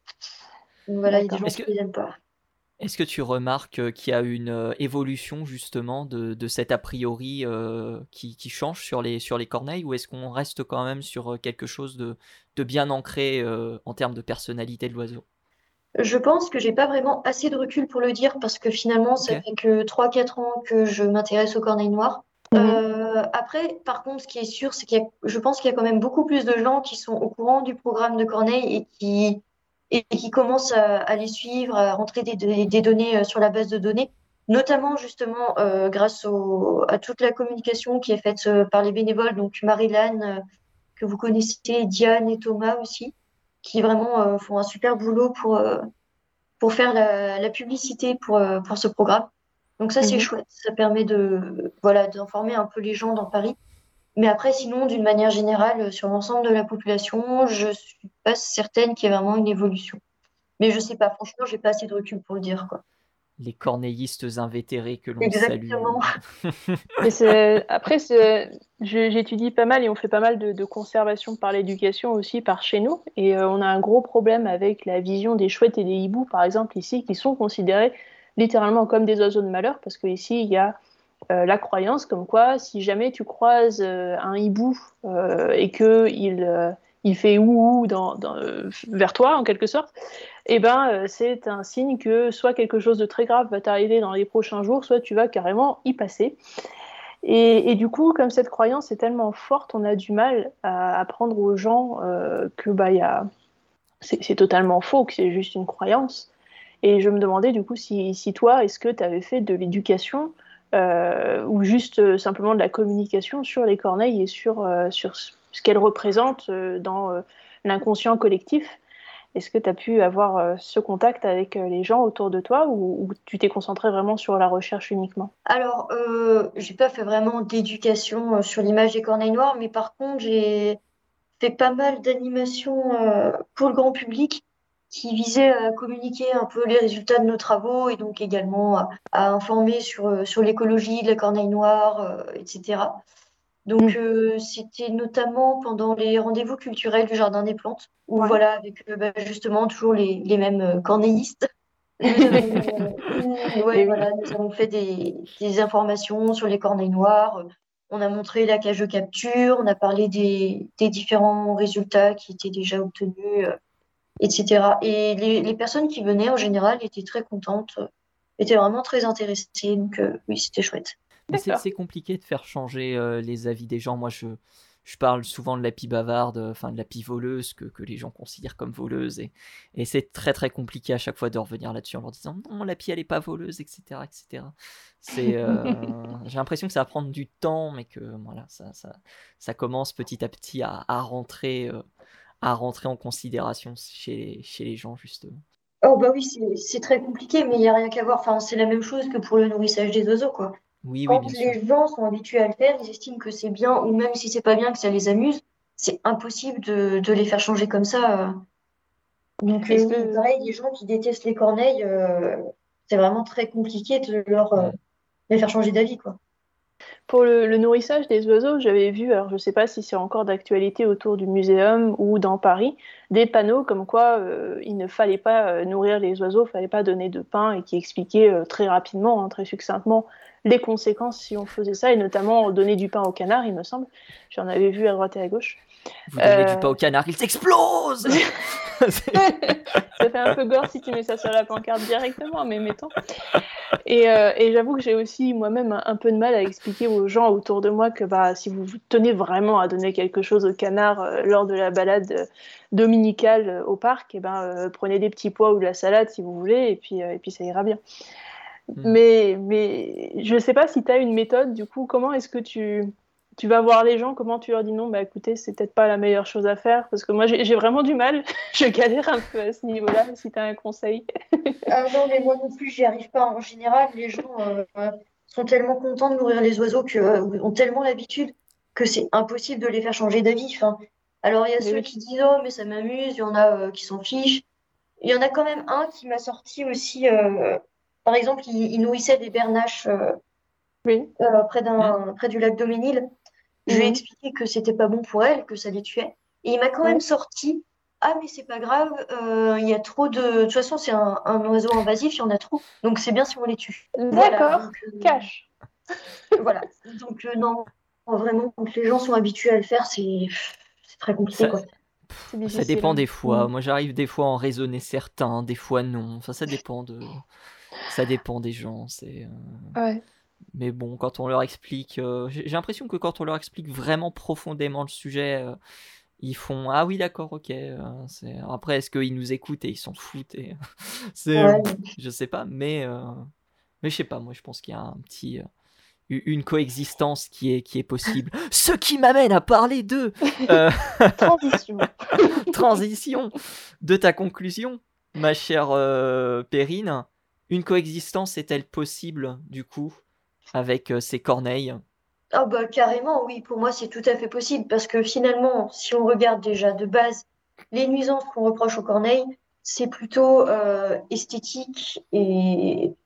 donc voilà, il y a des D'accord. gens Est-ce qui que, les aiment pas. est-ce que tu remarques euh, qu'il y a une euh, évolution justement de, de cet a priori euh, qui, qui change sur les, sur les corneilles, ou est-ce qu'on reste quand même sur euh, quelque chose de, de bien ancré euh, en termes de personnalité de l'oiseau? Je pense que j'ai pas vraiment assez de recul pour le dire parce que finalement Ok. ça fait que trois quatre ans que je m'intéresse aux corneilles noires. Mhm. Euh, après, par contre, ce qui est sûr, c'est qu'il y a, je pense qu'il y a quand même beaucoup plus de gens qui sont au courant du programme de Corneille et qui, et qui commencent à, à les suivre, à rentrer des, des- des données euh, sur la base de données, notamment justement euh, grâce au, à toute la communication qui est faite euh, par les bénévoles, donc Marilyn, euh, que vous connaissez, Diane et Thomas aussi, qui vraiment euh, font un super boulot pour, euh, pour faire la, la publicité pour, euh, pour ce programme. Donc ça, c'est Mhm. chouette. Ça permet de, voilà, d'informer un peu les gens dans Paris. Mais après, sinon, d'une manière générale, euh, sur l'ensemble de la population, je suis pas certaine qu'il y ait vraiment une évolution. Mais je sais pas, franchement, j'ai pas assez de recul pour le dire, quoi. Les corneillistes invétérés que l'on salue. Exactement. Et c'est- après, c'est- je- j'étudie pas mal et on fait pas mal de, de conservation par l'éducation aussi par chez nous. Et euh, on a un gros problème avec la vision des chouettes et des hiboux, par exemple, ici, qui sont considérés littéralement comme des oiseaux de malheur, parce que ici, il y a euh, la croyance comme quoi si jamais tu croises euh, un hibou euh, et que il, euh, il fait ouh dans, dans, euh, vers toi en quelque sorte, eh ben euh, c'est un signe que soit quelque chose de très grave va t'arriver dans les prochains jours, soit tu vas carrément y passer. Et, et du coup, comme cette croyance est tellement forte, on a du mal à apprendre aux gens euh, que bah, y a... c'est, c'est totalement faux, que c'est juste une croyance. Et je me demandais du coup si, si toi, est-ce que tu avais fait de l'éducation euh, ou juste euh, simplement de la communication sur les corneilles et sur, euh, sur ce qu'elles représentent euh, dans euh, l'inconscient collectif. Est-ce que tu as pu avoir euh, ce contact avec euh, les gens autour de toi ou, ou tu t'es concentré vraiment sur la recherche uniquement? Alors, euh, j'ai pas fait vraiment d'éducation euh, sur l'image des corneilles noires, mais par contre, j'ai fait pas mal d'animations euh, pour le grand public qui visaient à communiquer un peu les résultats de nos travaux et donc également à, à informer sur, euh, sur l'écologie de la corneille noire, euh, et cetera. Donc, Mm. euh, c'était notamment pendant les rendez-vous culturels du Jardin des Plantes, où Ouais. voilà, avec euh, bah, justement toujours les, les mêmes euh, corneillistes. Nous avons, mmh, ouais, Et oui. voilà, nous avons fait des, des informations sur les corneilles noires. On a montré la cage de capture, on a parlé des, des différents résultats qui étaient déjà obtenus, euh, et cetera. Et les, les personnes qui venaient, en général, étaient très contentes, euh, étaient vraiment très intéressées. Donc, euh, oui, c'était chouette. Mais c'est D'accord. c'est compliqué de faire changer euh, les avis des gens. Moi, je, je parle souvent de la pie bavarde, euh, enfin de la pie voleuse, que, que les gens considèrent comme voleuse. Et, et c'est très très compliqué à chaque fois de revenir là-dessus en leur disant non, la pie elle est pas voleuse, et cetera et cetera. C'est, euh, j'ai l'impression que ça va prendre du temps, mais que voilà, ça, ça, ça commence petit à petit à, à rentrer, euh, à rentrer en considération chez, chez les gens, justement. Oh, bah oui, c'est c'est très compliqué, mais il n'y a rien qu'à voir. Enfin, c'est la même chose que pour le nourrissage des oiseaux, quoi. Oui, oui, Quand bien sûr. les gens sont habitués à le faire, ils estiment que c'est bien, ou même si c'est pas bien, que ça les amuse, c'est impossible de, de les faire changer comme ça. euh. Donc, euh, Est-ce oui, que pareil, les gens qui détestent les corneilles, euh, c'est vraiment très compliqué de leur, euh, Mm. les faire changer d'avis, quoi. pour le, le nourrissage des oiseaux, j'avais vu, alors je ne sais pas si c'est encore d'actualité autour du muséum ou dans Paris, des panneaux comme quoi euh, il ne fallait pas euh, nourrir les oiseaux, il ne fallait pas donner de pain et qui expliquaient euh, très rapidement, hein, très succinctement, les conséquences si on faisait ça et notamment donner du pain aux canards, il me semble. J'en avais vu à droite et à gauche. Vous donnez du Euh, pain au canard, il s'explose. Ça fait un peu gore si tu mets ça sur la pancarte directement, mais mettons. Et, euh, et j'avoue que j'ai aussi moi-même un, un peu de mal à expliquer aux gens autour de moi que bah, si vous tenez vraiment à donner quelque chose au canard euh, lors de la balade euh, dominicale euh, au parc, et ben, euh, prenez des petits pois ou de la salade si vous voulez, et puis, euh, et puis ça ira bien. Mm. Mais, mais je ne sais pas si tu as une méthode, du coup, comment est-ce que tu, tu vas voir les gens, comment tu leur dis non, bah écoutez, c'est peut-être pas la meilleure chose à faire, parce que moi j'ai j'ai vraiment du mal, je galère un peu à ce niveau-là, si tu as un conseil. Ah non, mais moi non plus, j'y arrive pas. En général, les gens euh, euh, sont tellement contents de nourrir les oiseaux que, euh, ont tellement l'habitude que c'est impossible de les faire changer d'avis. Enfin, alors, il y a Mais ceux oui. qui disent, oh, mais ça m'amuse, il y en a euh, qui s'en fichent. Il y en a quand même un qui m'a sorti aussi, euh, par exemple, il, il nourrissait des bernaches euh, Oui. euh, près Mm. d'un, près du lac Daumesnil. Je lui ai Mhm. expliqué que c'était pas bon pour elle, que ça les tuait. Et il m'a quand même Ouais. sorti, ah, mais c'est pas grave, euh, il y a trop de. De toute façon, c'est un, un oiseau invasif, il y en a trop. Donc c'est bien si on les tue. Voilà, D'accord, donc euh, cash. voilà. Donc euh, non, vraiment, quand les gens sont habitués à le faire, c'est c'est très compliqué, Ça, quoi. C'est ça difficile, dépend hein. des fois. Mhm. Moi, j'arrive des fois à en raisonner certains, des fois non. Enfin, ça dépend de, ça dépend des gens. C'est, euh, Ouais. mais bon, quand on leur explique, euh, j'ai j'ai l'impression que quand on leur explique vraiment profondément le sujet, euh, ils font ah oui d'accord ok. euh, c'est... Après, est-ce qu'ils nous écoutent et ils s'en foutent et... C'est, Ouais, pff, je sais pas, mais euh, mais je sais pas. Moi, je pense qu'il y a un petit, euh, une coexistence qui est qui est possible. Ce qui m'amène à parler de euh, Transition. transition de ta conclusion, ma chère euh, Perrine. Une coexistence est-elle possible, du coup, avec euh, ces corneilles? ah bah carrément, oui, pour moi c'est tout à fait possible parce que finalement, si on regarde déjà de base les nuisances qu'on reproche aux corneilles, c'est plutôt euh, esthétique et,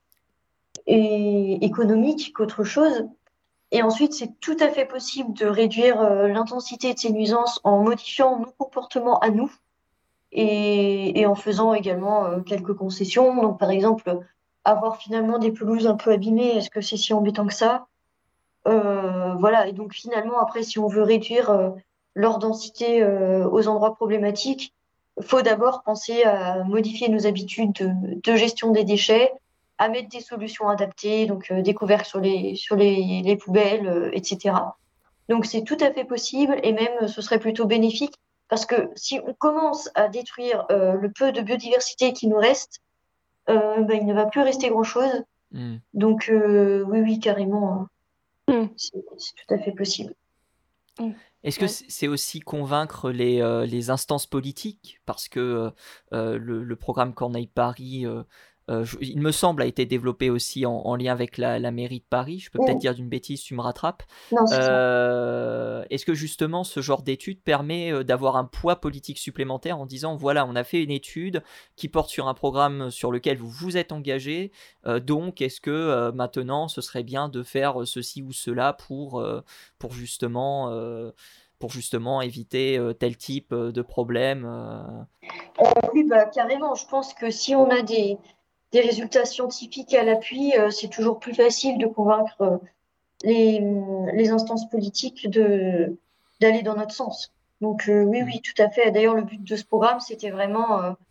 et économique qu'autre chose. Et ensuite, c'est tout à fait possible de réduire euh, l'intensité de ces nuisances en modifiant nos comportements à nous et, et en faisant également euh, quelques concessions. Donc par exemple, avoir finalement des pelouses un peu abîmées, est-ce que c'est si embêtant que ça? Euh, voilà, et donc finalement, après, si on veut réduire euh, leur densité euh, aux endroits problématiques, il faut d'abord penser à modifier nos habitudes de, de gestion des déchets, à mettre des solutions adaptées, donc euh, des couvercles sur les, sur les, les poubelles, euh, et cetera. Donc c'est tout à fait possible et même euh, ce serait plutôt bénéfique parce que si on commence à détruire euh, le peu de biodiversité qui nous reste, euh, ben, il ne va plus rester grand-chose. Hmm. Donc euh, oui, oui, carrément, Hmm. c'est c'est tout à fait possible. Est-ce que Ouais. c'est c'est aussi convaincre les, euh, les instances politiques? Parce que euh, euh, le, le programme Corneille Paris, euh, euh, je- il me semble, a été développé aussi en, en lien avec la, la mairie de Paris. Je peux peut-être Mm. dire d'une bêtise, tu me rattrapes. Non, c'est ça. Euh, est-ce que justement ce genre d'étude permet euh, d'avoir un poids politique supplémentaire en disant, voilà, on a fait une étude qui porte sur un programme sur lequel vous vous êtes engagé, euh, donc est-ce que euh, maintenant ce serait bien de faire ceci ou cela pour, euh, pour justement... euh, pour justement éviter euh, tel type euh, de problème. euh. Oui, bah, carrément. Je pense que si on a des, des résultats scientifiques à l'appui, euh, c'est toujours plus facile de convaincre euh, les, les instances politiques de, d'aller dans notre sens. Donc euh, oui, Hmm. oui, tout à fait. D'ailleurs, le but de ce programme, c'était vraiment euh,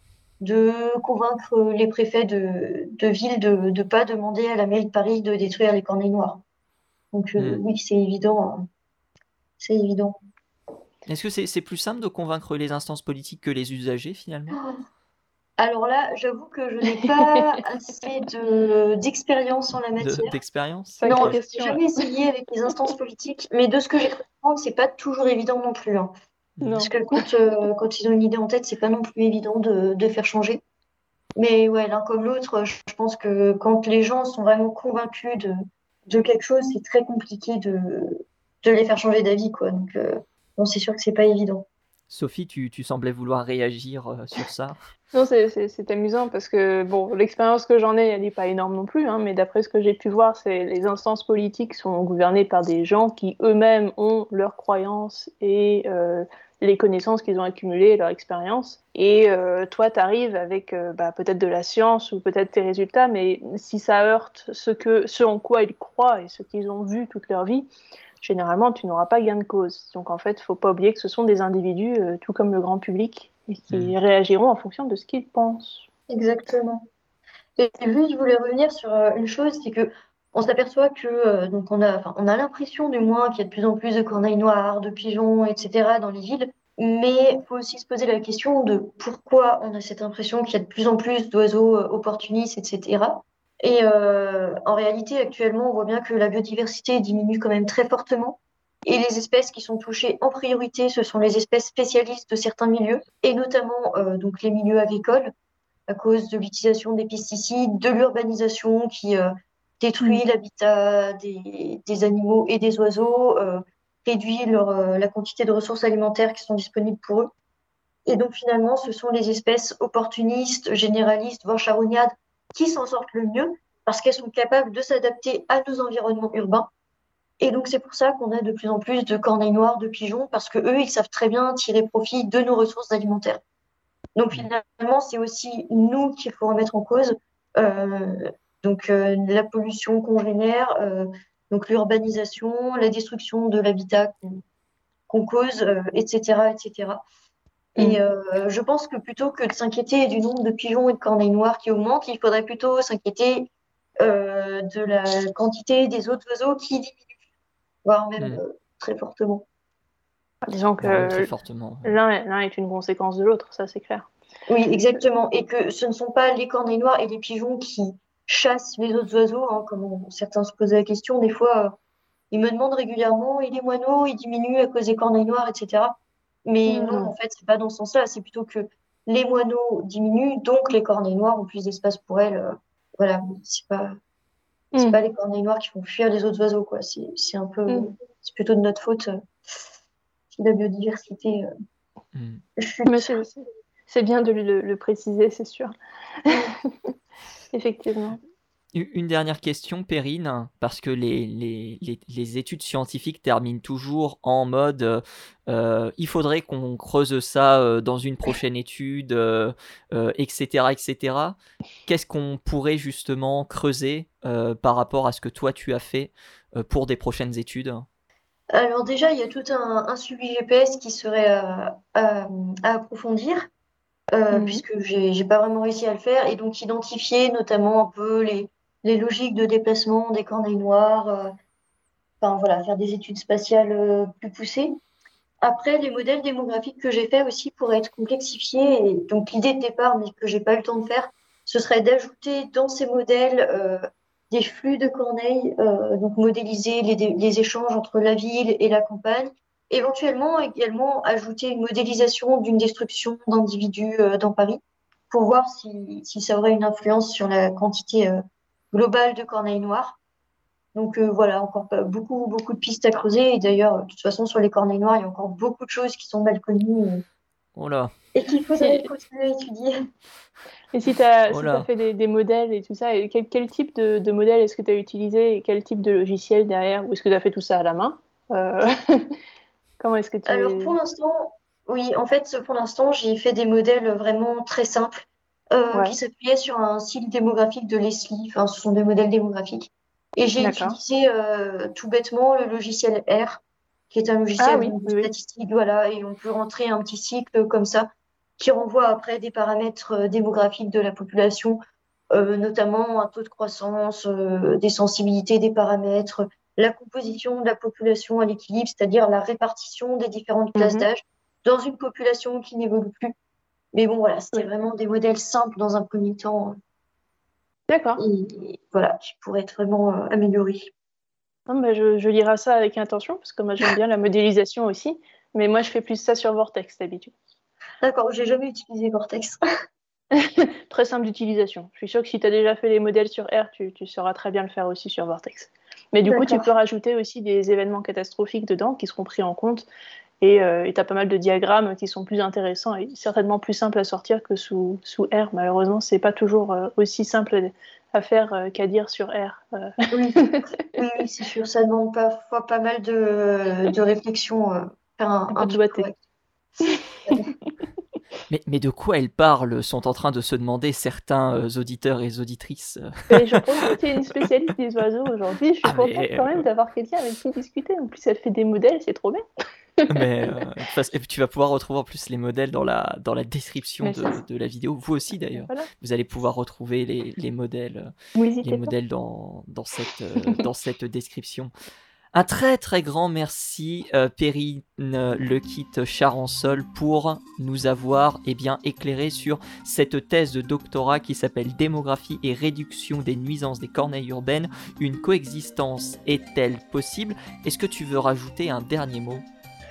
de convaincre les préfets de, de ville de ne pas demander à la mairie de Paris de détruire les corneilles noires. Donc euh, Hmm. oui, c'est évident, hein. C'est évident. Est-ce que c'est c'est plus simple de convaincre les instances politiques que les usagers finalement? Alors là, j'avoue que je n'ai pas assez de d'expérience en la De- matière. D'expérience? Non, Sacrée Ok. j'ai question, ouais. jamais essayé avec les instances politiques, mais de ce que j'ai pu comprendre, c'est pas toujours évident non plus, hein. Hmm. Parce Non. que quand, euh, quand ils ont une idée en tête, c'est pas non plus évident de, de faire changer. Mais ouais, l'un comme l'autre, je je pense que quand les gens sont vraiment convaincus de, de quelque chose, c'est très compliqué de, de les faire changer d'avis, quoi. Donc, euh, bon, c'est sûr que c'est pas évident. Sophie, tu, tu semblais vouloir réagir euh, sur ça. Non, c'est c'est- c'est amusant parce que bon, l'expérience que j'en ai, elle n'est pas énorme non plus, hein, mais d'après ce que j'ai pu voir, c'est les instances politiques sont gouvernées par des gens qui eux-mêmes ont leurs croyances et euh, les connaissances qu'ils ont accumulées, leur expérience. Et euh, toi, tu arrives avec euh, bah, peut-être de la science ou peut-être tes résultats, mais si ça heurte ce que, ce en quoi ils croient et ce qu'ils ont vu toute leur vie, généralement, tu n'auras pas gain de cause. Donc en fait, il ne faut pas oublier que ce sont des individus, euh, tout comme le grand public, et Hmm. qui réagiront en fonction de ce qu'ils pensent. Exactement. Et juste, je voulais revenir sur euh, une chose, c'est que on s'aperçoit que euh, donc on a, enfin, on a l'impression du moins qu'il y a de plus en plus de corneilles noires, de pigeons, et cetera dans les villes. Mais il faut aussi se poser la question de pourquoi on a cette impression qu'il y a de plus en plus d'oiseaux euh, opportunistes, et cetera. Et euh, en réalité, actuellement, on voit bien que la biodiversité diminue quand même très fortement. Et les espèces qui sont touchées en priorité, ce sont les espèces spécialistes de certains milieux, et notamment euh, donc les milieux agricoles à cause de l'utilisation des pesticides, de l'urbanisation qui euh, Mm. détruit l'habitat des, des animaux et des oiseaux, euh, réduit leur, euh, la quantité de ressources alimentaires qui sont disponibles pour eux. Et donc finalement, ce sont les espèces opportunistes, généralistes, voire charognardes qui s'en sortent le mieux parce qu'elles sont capables de s'adapter à nos environnements urbains. Et donc c'est pour ça qu'on a de plus en plus de corneilles noires, de pigeons, parce que eux, ils savent très bien tirer profit de nos ressources alimentaires. Donc Hmm. finalement, c'est aussi nous qu'il faut remettre en cause. Euh, donc euh, la pollution qu'on génère, euh, donc l'urbanisation, la destruction de l'habitat qu'on qu'on cause, euh, et cetera, et cetera. Et Mm. euh, je pense que plutôt que de s'inquiéter du nombre de pigeons et de corneilles noires qui augmentent, il faudrait plutôt s'inquiéter euh, de la quantité des autres oiseaux qui diminue, voire même Hmm. euh, très fortement. Disons Voire même très que fortement. Ouais. l'un est, l'un est une conséquence de l'autre, ça c'est clair. Oui, exactement. Et que ce ne sont pas les corneilles noires et les pigeons qui chassent les autres oiseaux, hein, comme on- certains se posaient la question. Des fois, euh, ils me demandent régulièrement, et les moineaux, ils diminuent à cause des corneilles noires, et cetera. Mais non, Mm. en fait, c'est pas dans ce sens-là. C'est plutôt que les moineaux diminuent, donc les corneilles noires ont plus d'espace pour elles. euh, voilà, c'est pas, c'est Mm. pas les corneilles noires qui font fuir les autres oiseaux, quoi. C'est, c'est un peu, Mm. c'est plutôt de notre faute euh, si la biodiversité euh, Hmm. Mais chute. c'est c'est- c'est bien de le, le préciser, c'est sûr. Mm. Effectivement. Une dernière question, Perrine, parce que les, les, les, les études scientifiques terminent toujours en mode euh, euh, il faudrait qu'on creuse ça euh, dans une prochaine étude, euh, euh, et cetera, et cetera. Qu'est-ce qu'on pourrait justement creuser euh, par rapport à ce que toi tu as fait euh, pour des prochaines études? Alors déjà, il y a tout un, un suivi G P S qui serait à, à- à approfondir, euh, Mhm. puisque j'ai j'ai pas vraiment réussi à le faire, et donc identifier notamment un peu les, les logiques de déplacement des corneilles noires, euh, enfin voilà, faire des études spatiales euh, plus poussées. Après, les modèles démographiques que j'ai faits aussi pourraient être complexifiés. Et donc, l'idée de départ, mais que j'ai pas eu le temps de faire, ce serait d'ajouter dans ces modèles euh, des flux de corneilles, euh, donc modéliser les, dé- les échanges entre la ville et la campagne. Éventuellement, également, ajouter une modélisation d'une destruction d'individus euh, dans Paris pour voir si, si ça aurait une influence sur la quantité euh, globale de corneilles noires. Donc euh, voilà, encore pas- beaucoup, beaucoup de pistes à creuser. Et d'ailleurs, de toute façon, sur les corneilles noires, il y a encore beaucoup de choses qui sont mal connues Oh là, et, et qu'il faudrait Et, continuer à étudier. et si tu as, oh si t'as là. fait des, des modèles et tout ça, et quel, quel type de, de modèle est-ce que tu as utilisé et quel type de logiciel derrière? Ou est-ce que tu as fait tout ça à la main? Euh, comment est-ce que Alors tu... pour l'instant, oui, en fait, pour l'instant, j'ai fait des modèles vraiment très simples euh, qui Ouais, s'appuyaient sur un cycle démographique de Leslie. Enfin, ce sont des modèles démographiques. Et j'ai d'accord. utilisé euh, tout bêtement le logiciel R, qui est un Ah logiciel oui, donc, de oui, oui. statistique, voilà, et on peut rentrer un petit cycle comme ça qui renvoie après des paramètres euh, démographiques de la population, euh, notamment un taux de croissance, euh, des sensibilités des paramètres, la composition de la population à l'équilibre, c'est-à-dire la répartition des différentes classes Mhm. d'âge dans une population qui n'évolue plus. Mais bon, voilà, c'était Oui. vraiment des modèles simples dans un premier temps D'accord. et, et voilà, qui pourraient être vraiment euh, améliorés. Non, bah, je, je lirai ça avec intention, parce que moi j'aime bien la modélisation aussi, mais moi je fais plus ça sur Vortex d'habitude. D'accord, j'ai jamais utilisé Cortex. Très simple d'utilisation. Je suis sûre que si tu as déjà fait les modèles sur R, tu, tu sauras très bien le faire aussi sur Vortex. Mais du coup, tu peux D'accord. rajouter aussi des événements catastrophiques dedans qui seront pris en compte. Et euh, tu as pas mal de diagrammes qui sont plus intéressants et certainement plus simples à sortir que sous, sous R. Malheureusement, c'est pas toujours euh, aussi simple à faire euh, qu'à dire sur R. Euh, Oui, oui, oui, c'est sûr, ça demande parfois pas mal de, de réflexion, euh, faire un, un peu un de truc doigté. correct. Ouais. Mais, mais de quoi elle parle sont en train de se demander certains euh, auditeurs et auditrices. Et je trouve que tu es une spécialiste des oiseaux aujourd'hui. Je suis Ah contente mais quand même d'avoir quelqu'un avec qui discuter. En plus, elle fait des modèles, c'est trop bien. Mais euh, de toute façon- et puis tu vas pouvoir retrouver en plus les modèles dans la, dans la description Mais ça, de, de la vidéo. Vous aussi d'ailleurs. voilà, Vous allez pouvoir retrouver les, les modèles, euh, les n'hésitez pas. modèles dans, dans, cette, euh, dans cette description. Un très très grand merci, euh, Perrine Lequitte Charansol, pour nous avoir eh bien, éclairé sur cette thèse de doctorat qui s'appelle Démographie et réduction des nuisances des corneilles urbaines. Une coexistence est-elle possible? Est-ce que tu veux rajouter un dernier mot?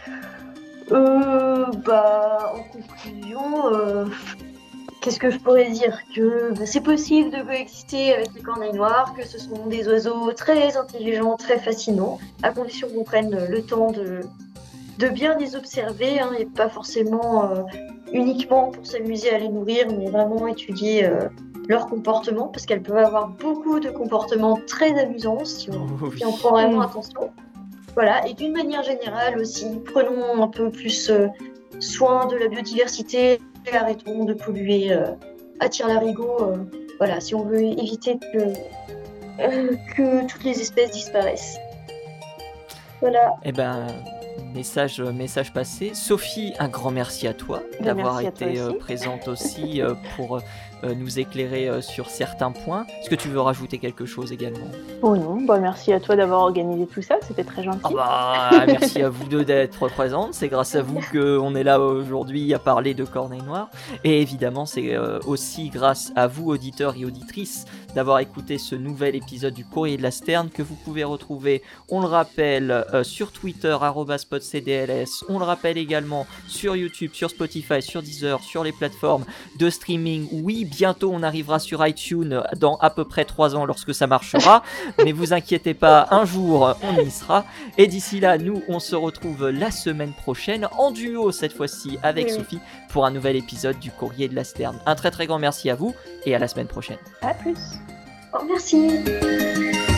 Euh, bah, en conclusion, euh, qu'est-ce que je pourrais dire? Que bah, c'est possible de coexister avec les corneilles noires, que ce sont des oiseaux très intelligents, très fascinants, à condition qu'on prenne le temps de, de bien les observer, hein, et pas forcément euh, uniquement pour s'amuser à les nourrir, mais vraiment étudier euh, leur comportement, parce qu'elles peuvent avoir beaucoup de comportements très amusants si on, Oh oui. si on prend vraiment Mm. attention. Voilà, et d'une manière générale aussi, prenons un peu plus euh, soin de la biodiversité et arrêtons de polluer euh, à tire-larigot. Euh, voilà, si on veut éviter que, euh, que toutes les espèces disparaissent. Voilà, Eh ben, message, message passé. Sophie, un grand merci à toi Ben, d'avoir merci à toi été euh, aussi. présente aussi euh, pour euh, nous éclairer euh, sur certains points. Est-ce que tu veux rajouter quelque chose également? Oh non, bah merci à toi d'avoir organisé tout ça, c'était très Ah gentil. bah, merci à vous deux d'être présentes. C'est grâce à vous qu'on est là aujourd'hui à parler de corneilles noires. Et évidemment, c'est euh, aussi grâce à vous, auditeurs et auditrices, d'avoir écouté ce nouvel épisode du Courrier de la Sterne que vous pouvez retrouver, on le rappelle, euh, sur Twitter, arobase podcdls. On le rappelle également sur YouTube, sur Spotify, sur Deezer, sur les plateformes de streaming. Oui, bientôt on arrivera sur iTunes dans à peu près trois ans lorsque ça marchera. Mais vous inquiétez pas, un jour on y sera. Et d'ici là, nous on se retrouve la semaine prochaine en duo cette fois-ci avec Oui, oui. Sophie pour un nouvel épisode du Courrier de la Sterne. Un très très grand merci à vous et à la semaine prochaine. À plus. Merci.